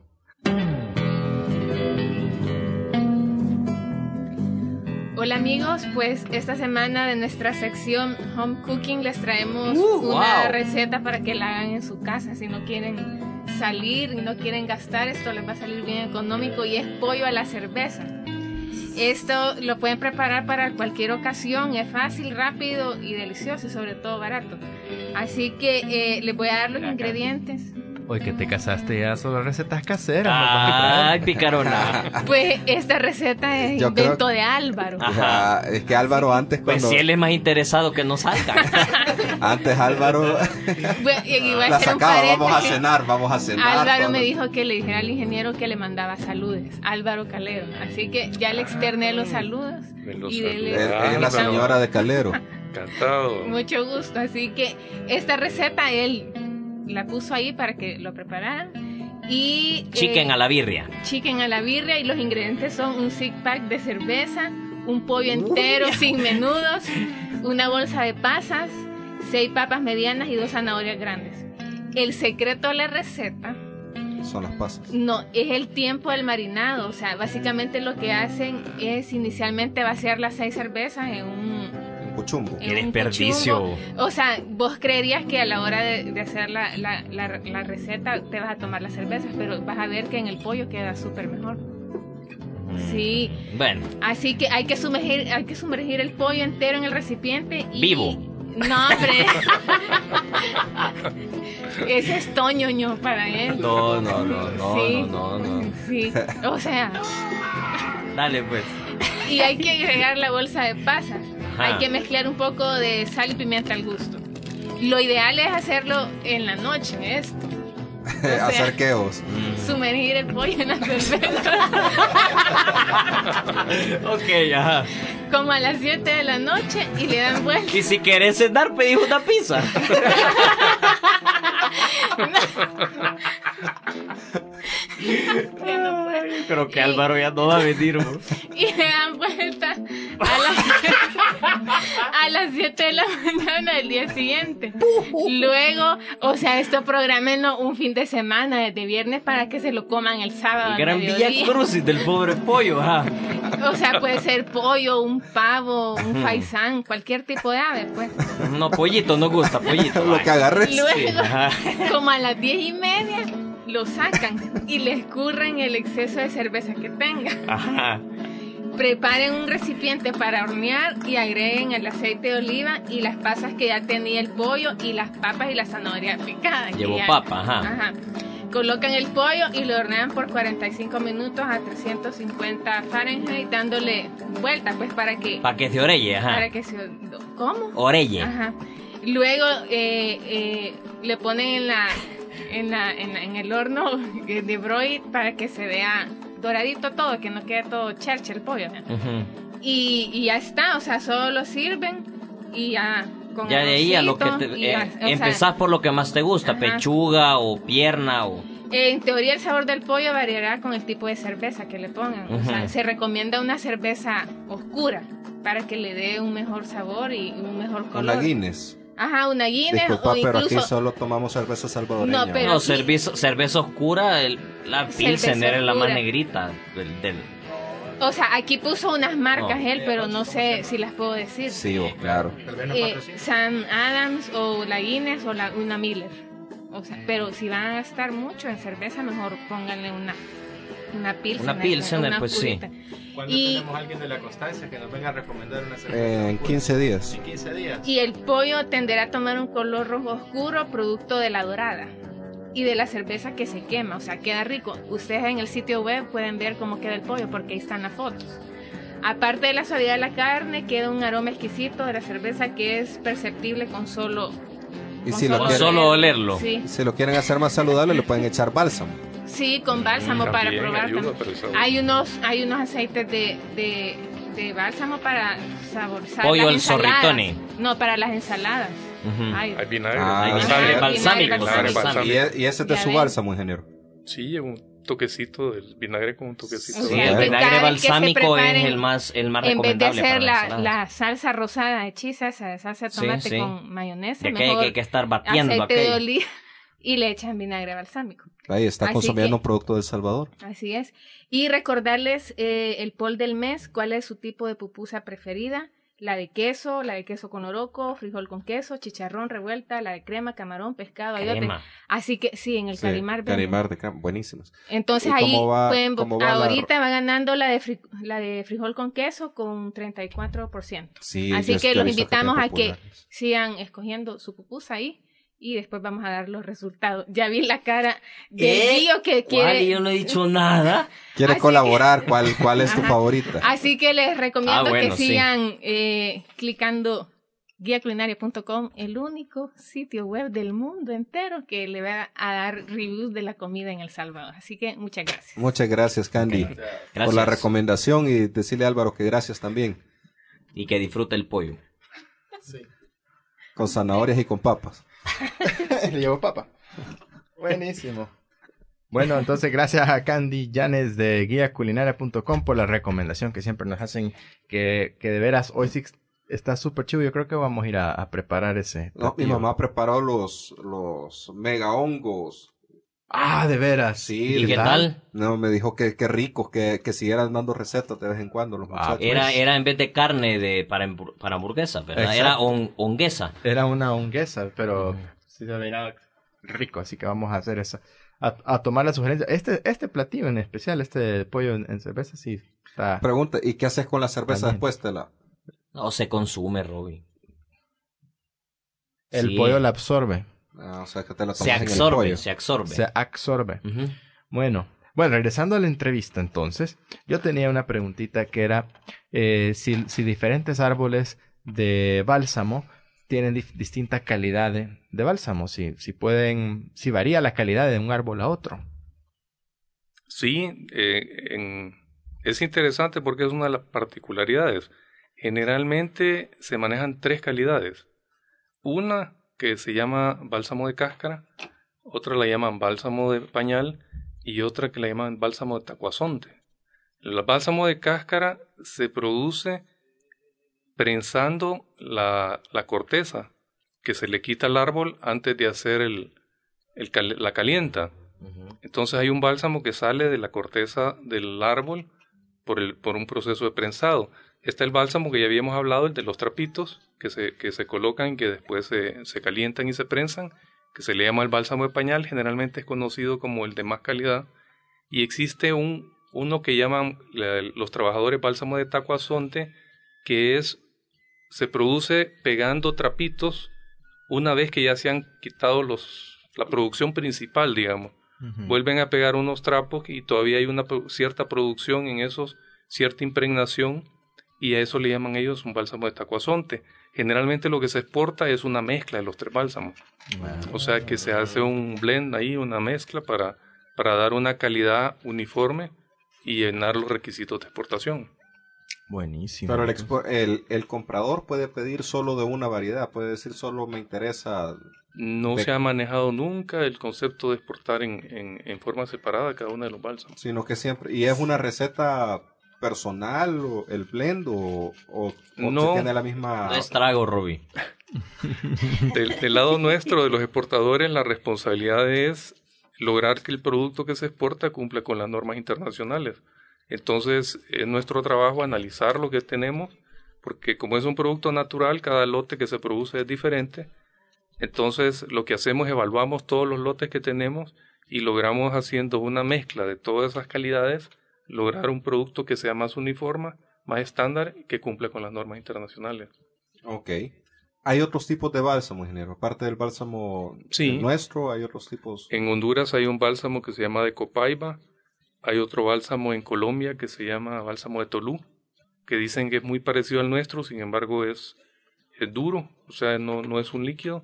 Hola amigos, pues esta semana de nuestra sección Home Cooking les traemos Uh, una wow. receta para que la hagan en su casa. Si no quieren salir y no quieren gastar, esto les va a salir bien económico y es pollo a la cerveza. Esto lo pueden preparar para cualquier ocasión, es fácil, rápido y delicioso y sobre todo barato. Así que eh, les voy a dar los ingredientes. Hoy que te casaste ya solo recetas caseras. nos vas a traer. Ay, picarona. Pues esta receta es Yo creo- invento de Álvaro. Ajá. Ya, es que Álvaro antes Pues cuando si él es más interesado que no salga. antes Álvaro Bueno, y iba a la hacer un sacaba, vamos a paréntesis. cenar, vamos a cenar. Álvaro todo me lo- dijo que le dijera al ingeniero que le mandaba saludos, Álvaro Calero. Así que ya le externé los saludos. Me los Y dele- Es, saluda. es la señora de Calero. Encantado. Mucho gusto. Así que esta receta él la puso ahí para que lo prepararan. Y eh, Chicken a la birria. chicken a la birria. Y los ingredientes son un six pack de cerveza, un pollo entero sin menudos, una bolsa de pasas, seis papas medianas y dos zanahorias grandes. El secreto de la receta Son las pasas. no es el tiempo del marinado. O sea, básicamente lo que hacen es inicialmente vaciar las seis cervezas en un Un cuchumbo. en Qué un desperdicio. cuchumbo. O sea, vos creerías que a la hora de, de hacer la, la, la, la receta te vas a tomar las cervezas, pero vas a ver que en el pollo queda súper mejor. Sí. Bueno, Así que hay que sumergir, hay que sumergir el pollo entero en el recipiente y... Vivo. No, hombre. Ese es toñoño para él. no, no, no, no, Sí. no, no, no. Sí. O sea, Dale pues. y hay que agregar la bolsa de pasas. Ajá. Hay que mezclar un poco de sal y pimienta al gusto. Lo ideal es hacerlo en la noche, esto. sea- Hacer queos. Sumergir el pollo en la cerveza. Ok, ajá. Como a las siete de la noche y le dan vuelta. Y si querés cenar, pedís una pizza. Creo que Álvaro ya no va a venir. ¿no? Y le dan vuelta a las, a las siete de la mañana del día siguiente. Luego, o sea, esto programenlo un fin de semana, desde viernes, para que se lo coman el sábado. El al gran mediodía. Villa Crucis del pobre pollo, ajá. O sea, puede ser pollo, un pavo, un faisán, cualquier tipo de ave, pues. No, pollito, no gusta, pollito. Lo que agarres. Luego, Ajá. como a las diez y media, lo sacan y le escurren el exceso de cerveza que tenga. Ajá. Preparen un recipiente para hornear y agreguen el aceite de oliva y las pasas que ya tenía el pollo y las papas y la zanahoria picada. que Llevo ya- papa, ajá. Ajá. Colocan el pollo y lo hornean por cuarenta y cinco minutos a trescientos cincuenta Fahrenheit, dándole vuelta, pues para que, Para que se orelle, ajá. para que se... ¿Cómo? Orelle. Ajá. Luego eh, eh, le ponen en la, en la, en la- en el horno de broil para que se vea doradito todo, que no quede todo cherche el pollo. ¿no? Ujú. Y, y ya está, o sea, solo lo sirven y ya con Ya de ahí a lo que arrocito te, y eh, ya, o sea, empezás por lo que más te gusta, Ajá. pechuga o pierna o... en teoría el sabor del pollo variará con el tipo de cerveza que le pongan. O sea, Ujú. se recomienda una cerveza oscura, para que le dé un mejor sabor y un mejor color. Una Guinness. Ajá, una Guinness Disculpa, o pero incluso... aquí solo tomamos cerveza salvadoreña. No, pero- No, sí. cerveza, cerveza oscura, el- la Cerveza Pilsen era la más oscura. negrita del... del- O sea, aquí puso unas marcas No. él, pero no sé si las puedo decir. Sí, vos, claro. Eh, Sam Adams o la Guinness o la, una Miller. O sea, pero si van a gastar mucho en cerveza, mejor pónganle una una Pilsen. Una Pilsener, una pues sí. oscurita. ¿Cuándo Y- tenemos a alguien de la Constancia que nos venga a recomendar una cerveza? Eh, en oscura? quince días. En quince días. Y el pollo tenderá a tomar un color rojo oscuro, producto de la dorada y de la cerveza que se quema, o sea, queda rico. Ustedes en el sitio web pueden ver cómo queda el pollo porque ahí están las fotos. Aparte de la suavidad de la carne, queda un aroma exquisito de la cerveza que es perceptible con solo Y con si lo Con quieren, solo olerlo. Sí, si lo quieren hacer más saludable, le pueden echar bálsamo. sí, con bálsamo para También probar. ayuda también. para el sabor. Hay unos hay unos aceites de, de, de bálsamo para saborizar Pollo las al ensaladas. zorritone. No, para las ensaladas. Ujú. Hay- Hay vinagre. Ah, Hay sí. vinagre Vinagre balsámico. balsámico. balsámico. Y, e- y ese es de Ya su ven. bálsamo, ingeniero. Sí, un toquecito del vinagre con un toquecito. O de- Sí, sea, el que vinagre cada vez que se balsámico es preparen, el más, el más En vez de recomendable para hacer las la, ensaladas. la salsa rosada hechiza, esa de salsa de Sí, tomate sí. con mayonesa, Ya que hay mejor que, que estar batiendo aceite de aquello. oliva y le echan vinagre balsámico. Ahí está Así consumiendo que- un producto de El Salvador. Así es. Y recordarles eh, el poll del mes, cuál es su tipo de pupusa preferida. La de queso, la de queso con oroco, frijol con queso, chicharrón revuelta, la de crema, camarón, pescado, ayote. Crema. Así que sí, en el Sí, Carimar. venden. Carimar de crema, buenísimas. Entonces ¿Y ahí cómo va- pueden, cómo va la- ahorita va ganando la de, fri- la de frijol con queso con treinta y cuatro por ciento. Sí, Así yo- que yo he los visto invitamos tienen a que populares. sigan escogiendo su pupusa ahí y después vamos a dar los resultados. Ya vi la cara de ¿Eh? Guillo que ¿Cuál? quiere. Yo no he dicho nada. ¿Quiere Así colaborar? ¿Cuál, cuál es tu Ajá. favorita? Así que les recomiendo Ah, bueno, que sí. sigan eh, clicando guía culinaria punto com, el único sitio web del mundo entero que le va a dar reviews de la comida en El Salvador. Así que muchas gracias. Muchas gracias, Candy, Gracias. por la recomendación y decirle a Álvaro que gracias también. Y que disfrute el pollo. Con zanahorias y con papas. Le llevo papa. Buenísimo. Bueno, entonces gracias a Candy Llanes de guía culinaria punto com por la recomendación que siempre nos hacen, que, que de veras hoy sí está súper chido. Yo creo que vamos a ir a, a preparar ese No, mi platillo. mamá preparó los, los mega hongos. Ah, de veras. Sí, ¿Y qué ¿verdad? tal? No, me dijo que, que ricos, que, que siguieran dando recetas de vez en cuando los Ah, muchachos. Era, era en vez de carne de para, hambur- para hamburguesa, ¿verdad? Exacto. Era hon- honguesa. Era una honguesa, pero sí se veía rico, así que vamos a hacer eso. A, a tomar la sugerencia. Este, este platillo en especial, este pollo en, en cerveza, sí está... Pregunta, ¿y qué haces con la cerveza También. después de la...? No se consume, Robby. El Sí. pollo la absorbe, Ah, o sea, que te la Se tomas en el absorbe, pollo. se absorbe. se absorbe. Ujú. Bueno, bueno, regresando a la entrevista entonces, yo tenía una preguntita que era eh, si, si diferentes árboles de bálsamo tienen dif- distinta calidad de, de bálsamo, si, si pueden, si varía la calidad de un árbol a otro. Sí, eh, en- es interesante porque es una de las particularidades. Generalmente se manejan tres calidades. Una que se llama bálsamo de cáscara, otra la llaman bálsamo de pañal y otra que la llaman bálsamo de tacuazonte. El bálsamo de cáscara se produce prensando la, la corteza que se le quita al árbol antes de hacer el, el cal- la calienta. Ujú. Entonces hay un bálsamo que sale de la corteza del árbol por, el, por un proceso de prensado. Está el bálsamo que ya habíamos hablado, el de los trapitos, que se, que se colocan y que después se, se calientan y se prensan, que se le llama el bálsamo de pañal, generalmente es conocido como el de más calidad. Y existe un, uno que llaman la- los trabajadores bálsamo de tacuazonte, que es, se produce pegando trapitos una vez que ya se han quitado los, la producción principal, digamos. Vuelven a pegar unos trapos y todavía hay una pro- cierta producción en esos, cierta impregnación, y a eso le llaman ellos un bálsamo de tacuazonte. Generalmente lo que se exporta es una mezcla de los tres bálsamos. O sea que se hace un blend ahí, una mezcla para, para dar una calidad uniforme y llenar los requisitos de exportación. Buenísimo. Pero el, expo- el, el comprador puede pedir solo de una variedad, puede decir solo me interesa. No De- se ha manejado nunca el concepto de exportar en, en, en forma separada cada uno de los bálsamos. Sino que siempre, y es una receta personal o el blend o, o, o No. se tiene la misma... No es trago, Robbie. Del, del lado nuestro, de los exportadores, la responsabilidad es lograr que el producto que se exporta cumpla con las normas internacionales. Entonces, es nuestro trabajo analizar lo que tenemos, porque como es un producto natural, cada lote que se produce es diferente. Entonces, lo que hacemos es evaluamos todos los lotes que tenemos y logramos, haciendo una mezcla de todas esas calidades, lograr un producto que sea más uniforme, más estándar y que cumpla con las normas internacionales. Ok. ¿Hay otros tipos de bálsamo, ingeniero? Aparte del bálsamo Sí. nuestro, ¿hay otros tipos? En Honduras hay un bálsamo que se llama de Copaiba, hay otro bálsamo en Colombia que se llama bálsamo de Tolú, que dicen que es muy parecido al nuestro, sin embargo es, es duro, o sea, no, no es un líquido.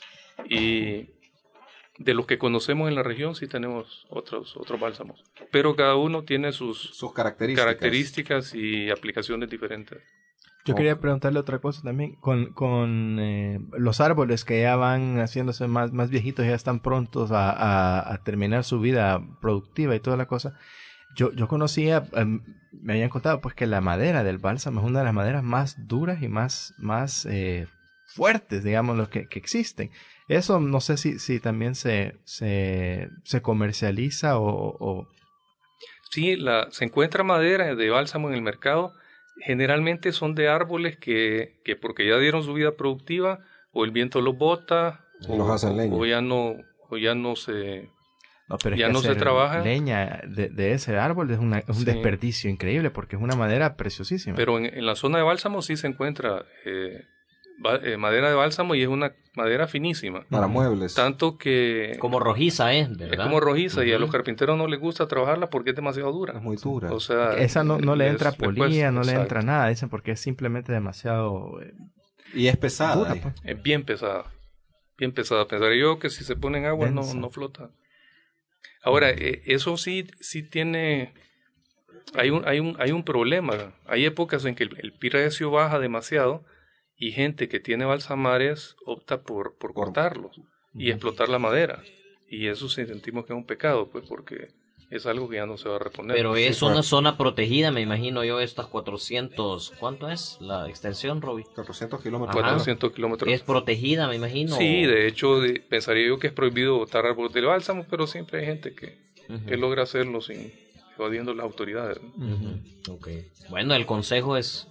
Y de los que conocemos en la región sí tenemos otros, otros bálsamos, pero cada uno tiene sus Sus características. características y aplicaciones diferentes. Yo Ok. quería preguntarle otra cosa también. Con, con eh, los árboles que ya van haciéndose más, más viejitos, ya están prontos a, a, a terminar su vida productiva y toda la cosa. Yo, yo conocía, em, me habían contado pues que la madera del bálsamo es una de las maderas más duras y más, más eh, fuertes, digamos, los que, que existen. Eso no sé si, si también se, se, se comercializa o, o... Sí, la, se encuentra madera de bálsamo en el mercado. Generalmente son de árboles que, que porque ya dieron su vida productiva, o el viento los bota, Y los hacen leña. o ya no, o ya no se... No, pero es Ya que no se hacer trabaja. leña de, de ese árbol es, una, es un Sí. desperdicio increíble porque es una madera preciosísima. Pero en, en la zona de bálsamo sí se encuentra eh, ba- eh, madera de bálsamo, y es una madera finísima. Para muebles. Tanto que Como rojiza, ¿eh? es ¿Verdad? como rojiza, y a Ujú. los carpinteros no les gusta trabajarla porque es demasiado dura. Es muy dura. O sea, Esa no, no le les- entra les polilla, cuesta, no le exacto. entra nada, dicen, porque es simplemente demasiado eh, Y es pesada. dura. eh. Pues. Es bien pesada, bien pesada. Pensaría yo que si se pone en agua no, Densa. no flota. Ahora, eh, eso sí, sí tiene... Hay un, hay, un, hay un problema. Hay épocas en que el, el precio baja demasiado y gente que tiene balsamares opta por, por cortarlos y explotar la madera. Y eso sí sentimos que es un pecado, pues, porque es algo que ya no se va a reponer. Pero es Sí, una claro. zona protegida, me imagino yo, estas cuatrocientos... ¿Cuánto es la extensión, Robbie? cuatrocientos kilómetros. Ajá. cuatrocientos kilómetros. Es protegida, me imagino. Sí, de hecho, de- pensaría yo que es prohibido botar árboles de bálsamo, pero siempre hay gente que, Ujú. que logra hacerlo sin evadiendo las autoridades. Ujú. Ok. Bueno, el consejo es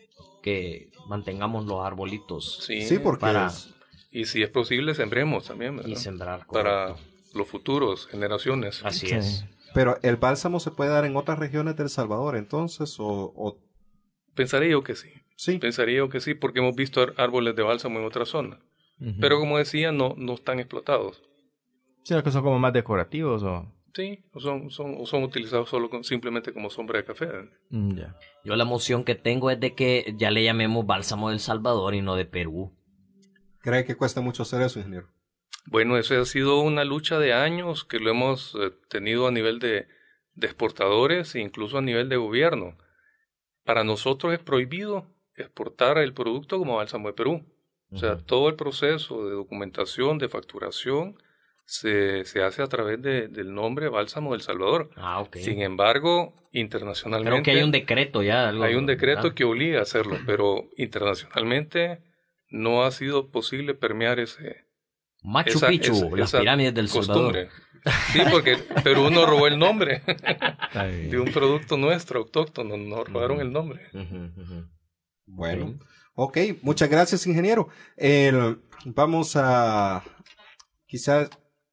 que mantengamos los arbolitos Sí, Sí, porque Para- es- y si es posible, sembremos también, ¿verdad? y sembrar. Para correcto. los futuros generaciones. Así Sí. es. pero el bálsamo se puede dar en otras regiones del Salvador, entonces, o, o Pensaría yo que sí. sí. Pensaría yo que sí, porque hemos visto ar- árboles de bálsamo en otras zonas. Ujú. Pero como decía, no, no están explotados. Sí, que son como más decorativos o... Sí, o son, son, o son utilizados solo con- simplemente como sombra de café. Mm, ya. Yo la emoción que tengo es de que ya le llamemos bálsamo del Salvador y no de Perú. ¿Cree que cuesta mucho hacer eso, ingeniero? Bueno, eso ha sido una lucha de años que lo hemos eh, tenido a nivel de, de exportadores e incluso a nivel de gobierno. Para nosotros es prohibido exportar el producto como bálsamo de Perú. O sea, todo el proceso de documentación, de facturación, se, se hace a través de- del nombre Bálsamo del Salvador. Ah, ok. Sin embargo, internacionalmente Creo que hay un decreto ya. Algo, hay un decreto ¿verdad? que obliga a hacerlo, pero internacionalmente no ha sido posible permear ese, Machu esa- Picchu, esa- las esa pirámides del costumbre. Salvador. Sí, porque Perú nos robó el nombre Está bien. de un producto nuestro, autóctono, nos robaron el nombre. Ujú, ujú. Bueno, ok, muchas gracias, ingeniero. El- vamos a, quizás,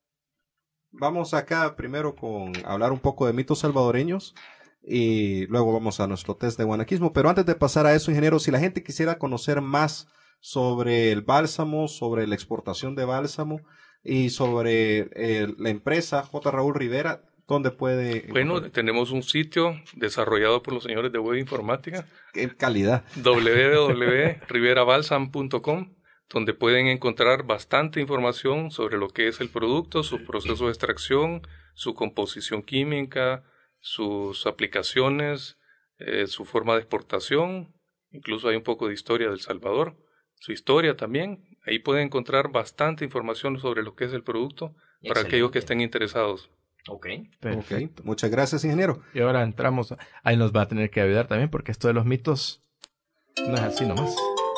vamos acá primero con hablar un poco de mitos salvadoreños y luego vamos a nuestro test de guanaquismo. Pero antes de pasar a eso, ingeniero, si la gente quisiera conocer más sobre el bálsamo, sobre la exportación de bálsamo y sobre eh, la empresa J. Raúl Rivera, ¿dónde puede? Bueno, encontrar? tenemos un sitio desarrollado por los señores de Web Informática, ¿Qué calidad? doble u doble u doble u punto rivera balsam punto com, donde pueden encontrar bastante información sobre lo que es el producto, sus procesos de extracción, su composición química, sus aplicaciones, eh, su forma de exportación, incluso hay un poco de historia de El Salvador, su historia también. Ahí pueden encontrar bastante información sobre lo que es el producto para Excelente. aquellos que estén interesados. Ok. Perfecto. Ok, muchas gracias, ingeniero. Y ahora entramos, ahí nos va a tener que ayudar también porque esto de los mitos no es así nomás.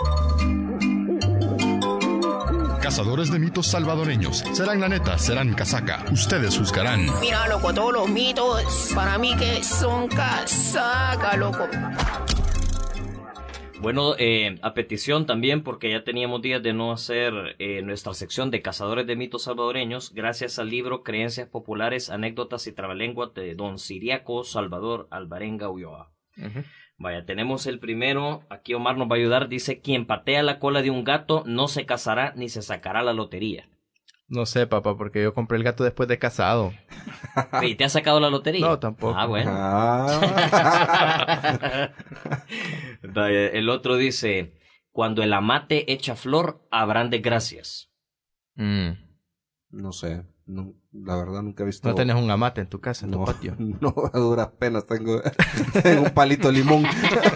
Cazadores de mitos salvadoreños. ¿Serán la neta? ¿Serán casaca? Ustedes juzgarán. Mira, loco, todos los mitos para mí que son casaca, loco. Bueno, eh, a petición también, porque ya teníamos días de no hacer eh, nuestra sección de Cazadores de Mitos Salvadoreños, gracias al libro Creencias Populares, Anécdotas y Trabalenguas de don Ciriaco Salvador Alvarenga Ulloa. Uh-huh. Vaya, tenemos el primero, aquí Omar nos va a ayudar, dice, quien patea la cola de un gato no se casará ni se sacará la lotería. No sé, papá, porque yo compré el gato después de casado. ¿Y te has sacado la lotería? No, tampoco. Ah, bueno. Ah. Vaya, el otro dice, cuando el amate echa flor, habrán desgracias. Mm. No sé, no, la verdad nunca he visto. No tenés un amate en tu casa, en No, tu patio. no, a duras penas tengo, tengo un palito de limón.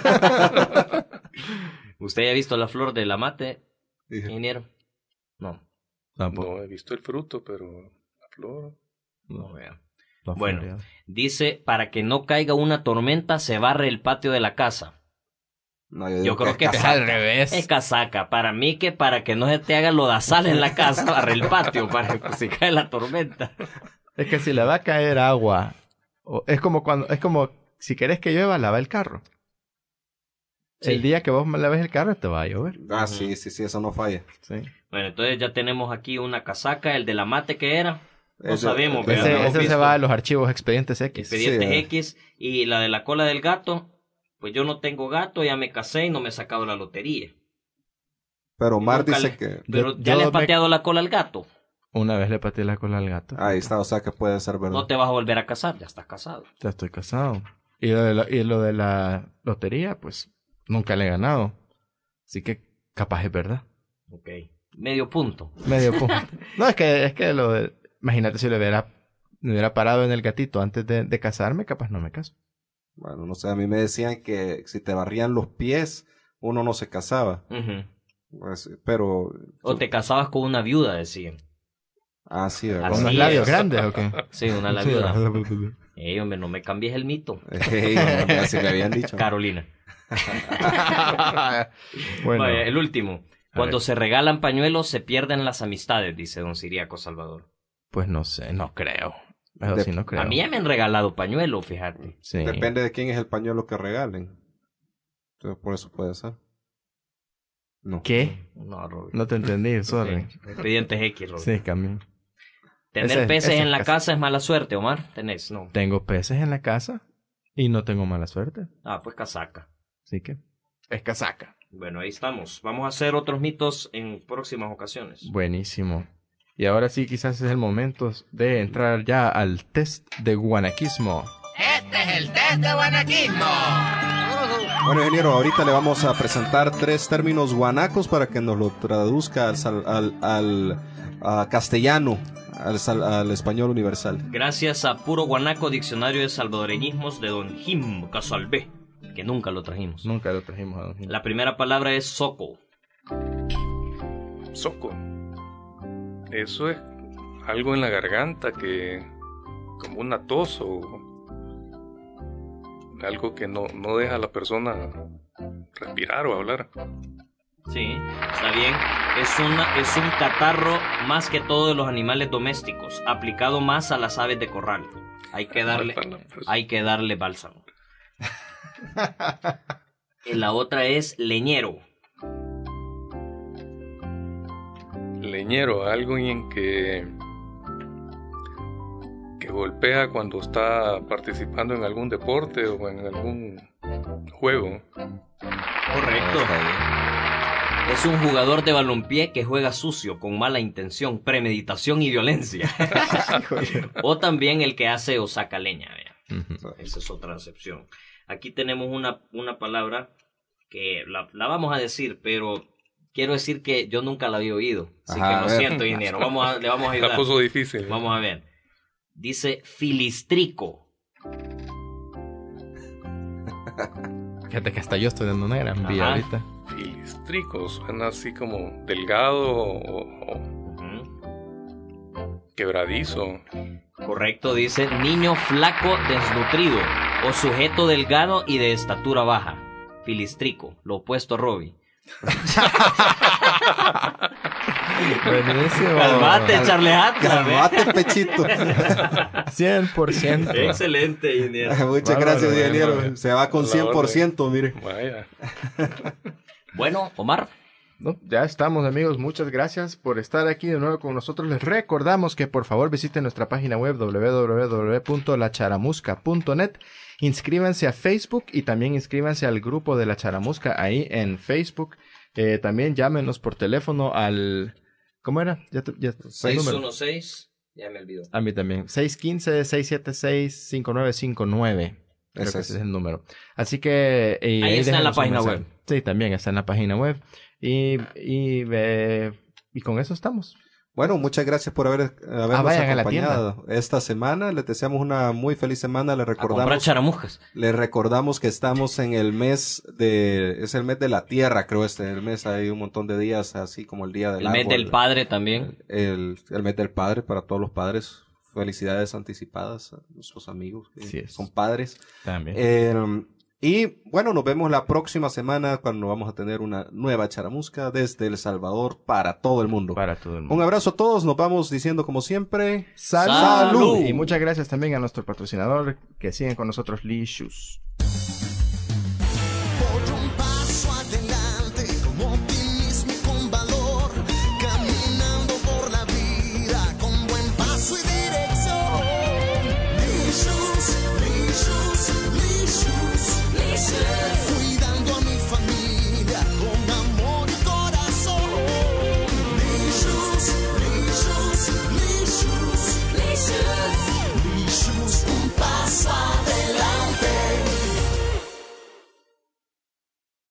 ¿Usted ya ha visto la flor del amate, Dije, ingeniero? No. Tampoco. No he visto el fruto, pero la flor. No, vea. No, Bueno, floreado. dice, para que no caiga una tormenta, se barre el patio de la casa. no, yo, Yo digo creo que es es casaca. al revés. Es casaca. Para mí que para que no se te haga lodazal en la casa, barre el patio, para que si cae la tormenta. Es que si le va a caer agua, o es como cuando, es como si querés que llueva, lava el carro. Sí. El día que vos laves el carro te va a llover. Ah, sí, sí, sí, eso no falla. Sí. Bueno, entonces ya tenemos aquí una casaca, el de la mate que era. No Ese- sabemos, ese- pero no Ese, hemos ese se visto. va a los archivos expedientes X. Expedientes Sí, eh. X. Y la de la cola del gato, pues yo no tengo gato, ya me casé y no me he sacado la lotería. Pero Omar Nunca dice le- que... Pero Yo- ya yo le has me- pateado la cola al gato. Una vez le pateé la cola al gato. Ahí está, o sea que puede ser verdad. No te vas a volver a casar, ya estás casado. Ya estoy casado. Y lo de la, y lo de la lotería, pues nunca le he ganado. Así que capaz es verdad. Ok. Medio punto. Medio punto. No, es que, es que lo de... Imagínate si le hubiera, me hubiera parado en el gatito antes de, de casarme, capaz no me caso. Bueno, no sé, a mí me decían que si te barrían los pies, uno no se casaba. Ujú. Pues, pero... O te casabas con una viuda, decían. Ah, sí, ¿verdad? ¿Con Así unos labios es. grandes o qué? Sí, una la viuda. Ey, hombre, no me cambies el mito. Ey, bueno, así me habían dicho. Carolina. Bueno, Vaya, el último. Cuando ver. se regalan pañuelos, se pierden las amistades, dice don Ciriaco Salvador. pues no sé, no creo. Eso De- sí no creo. A mí ya me han regalado pañuelos, fíjate. Sí. Depende de quién es el pañuelo que regalen. Entonces, por eso puede ser. No. ¿Qué? No, Robin. No te entendí, sorry. Sí, Expedientes X, Robin. Sí, Camilo. Tener Ese- peces ese en la es casa es mala suerte, Omar. Tenés, no. Tengo peces en la casa y no tengo mala suerte. Ah, pues casaca. Así que es casaca. Bueno, ahí estamos. Vamos a hacer otros mitos en próximas ocasiones. Buenísimo. Y ahora sí, quizás es el momento de entrar ya al test de guanaquismo. Este es el test de guanaquismo. Bueno, ingeniero, ahorita le vamos a presentar tres términos guanacos para que nos lo traduzca al, sal- al, al a castellano, al, sal- al español universal. Gracias a Puro Guanaco, Diccionario de Salvadoreñismos de don Jim Casalvé, que nunca lo trajimos. Nunca lo trajimos a Don Gil. La primera palabra es soco. Soco. Eso es algo en la garganta que... como una tos o... algo que no, no deja a la persona respirar o hablar. Sí, está bien. Es, una, es un catarro más que todo de los animales domésticos, aplicado más a las aves de corral. Hay que darle, hay que darle bálsamo. La otra es leñero. Leñero, algo en que... que golpea cuando está participando en algún deporte o en algún juego. Correcto. Es un jugador de balompié que juega sucio, con mala intención, premeditación y violencia. O también el que hace o saca leña. ¿Vea? Ujú. Esa es otra acepción. Aquí tenemos una, una palabra que la, la vamos a decir, pero quiero decir que yo nunca la había oído. Así Ajá, que a lo ver. siento, ingeniero. Vamos a, le vamos a La ayudar. puso difícil. Vamos a ver. Dice filistrico. Fíjate que hasta yo estoy dando una gran vía Ajá. ahorita. Filistrico, suena así como delgado o, o Ujú. quebradizo. Correcto, dice niño flaco desnutrido o sujeto delgado y de estatura baja. Filistrico, lo opuesto a Robbie. Buenísimo. Calmate, Charlehat. Calmate, Pechito. cien por ciento. Excelente, ingeniero. Muchas Bárbaro, gracias, ingeniero. bárbaro. Se va con La cien por ciento, orden. mire. Vaya. Bueno, Omar. No, ya estamos, amigos. Muchas gracias por estar aquí de nuevo con nosotros. Les recordamos que por favor visiten nuestra página web doble u doble u doble u punto la charamusca punto net. Inscríbanse a Facebook y también inscríbanse al grupo de La Charamusca ahí en Facebook. Eh, también llámenos por teléfono al... ¿Cómo era? Ya, te- ya, el seis número. uno seis. Ya me olvidó. A mí también. seis uno cinco, seis siete seis, cinco nueve cinco nueve. Creo Ese que es. ese es el número. Así que... eh, Ahí está en la déjenos un página mensaje. web. Sí, también está en la página web. Y, y, eh, y con eso estamos. Bueno, muchas gracias por haber, habernos Ah, vayan a la acompañado esta semana. Les deseamos una muy feliz semana. Les A comprar recordamos, charamuscas. les recordamos que estamos en el mes de, es el mes de la tierra, creo este, el mes hay un montón de días, así como el día del El mes árbol, del padre también. el, el mes del padre para todos los padres. Felicidades anticipadas a nuestros amigos que Así es. son padres. También. Eh, y bueno, nos vemos la próxima semana cuando vamos a tener una nueva charamusca desde El Salvador para todo el mundo. Para todo el mundo. Un abrazo a todos, nos vamos diciendo como siempre. Salud. Salud. Y muchas gracias también a nuestro patrocinador que siguen con nosotros, Lee Shoes.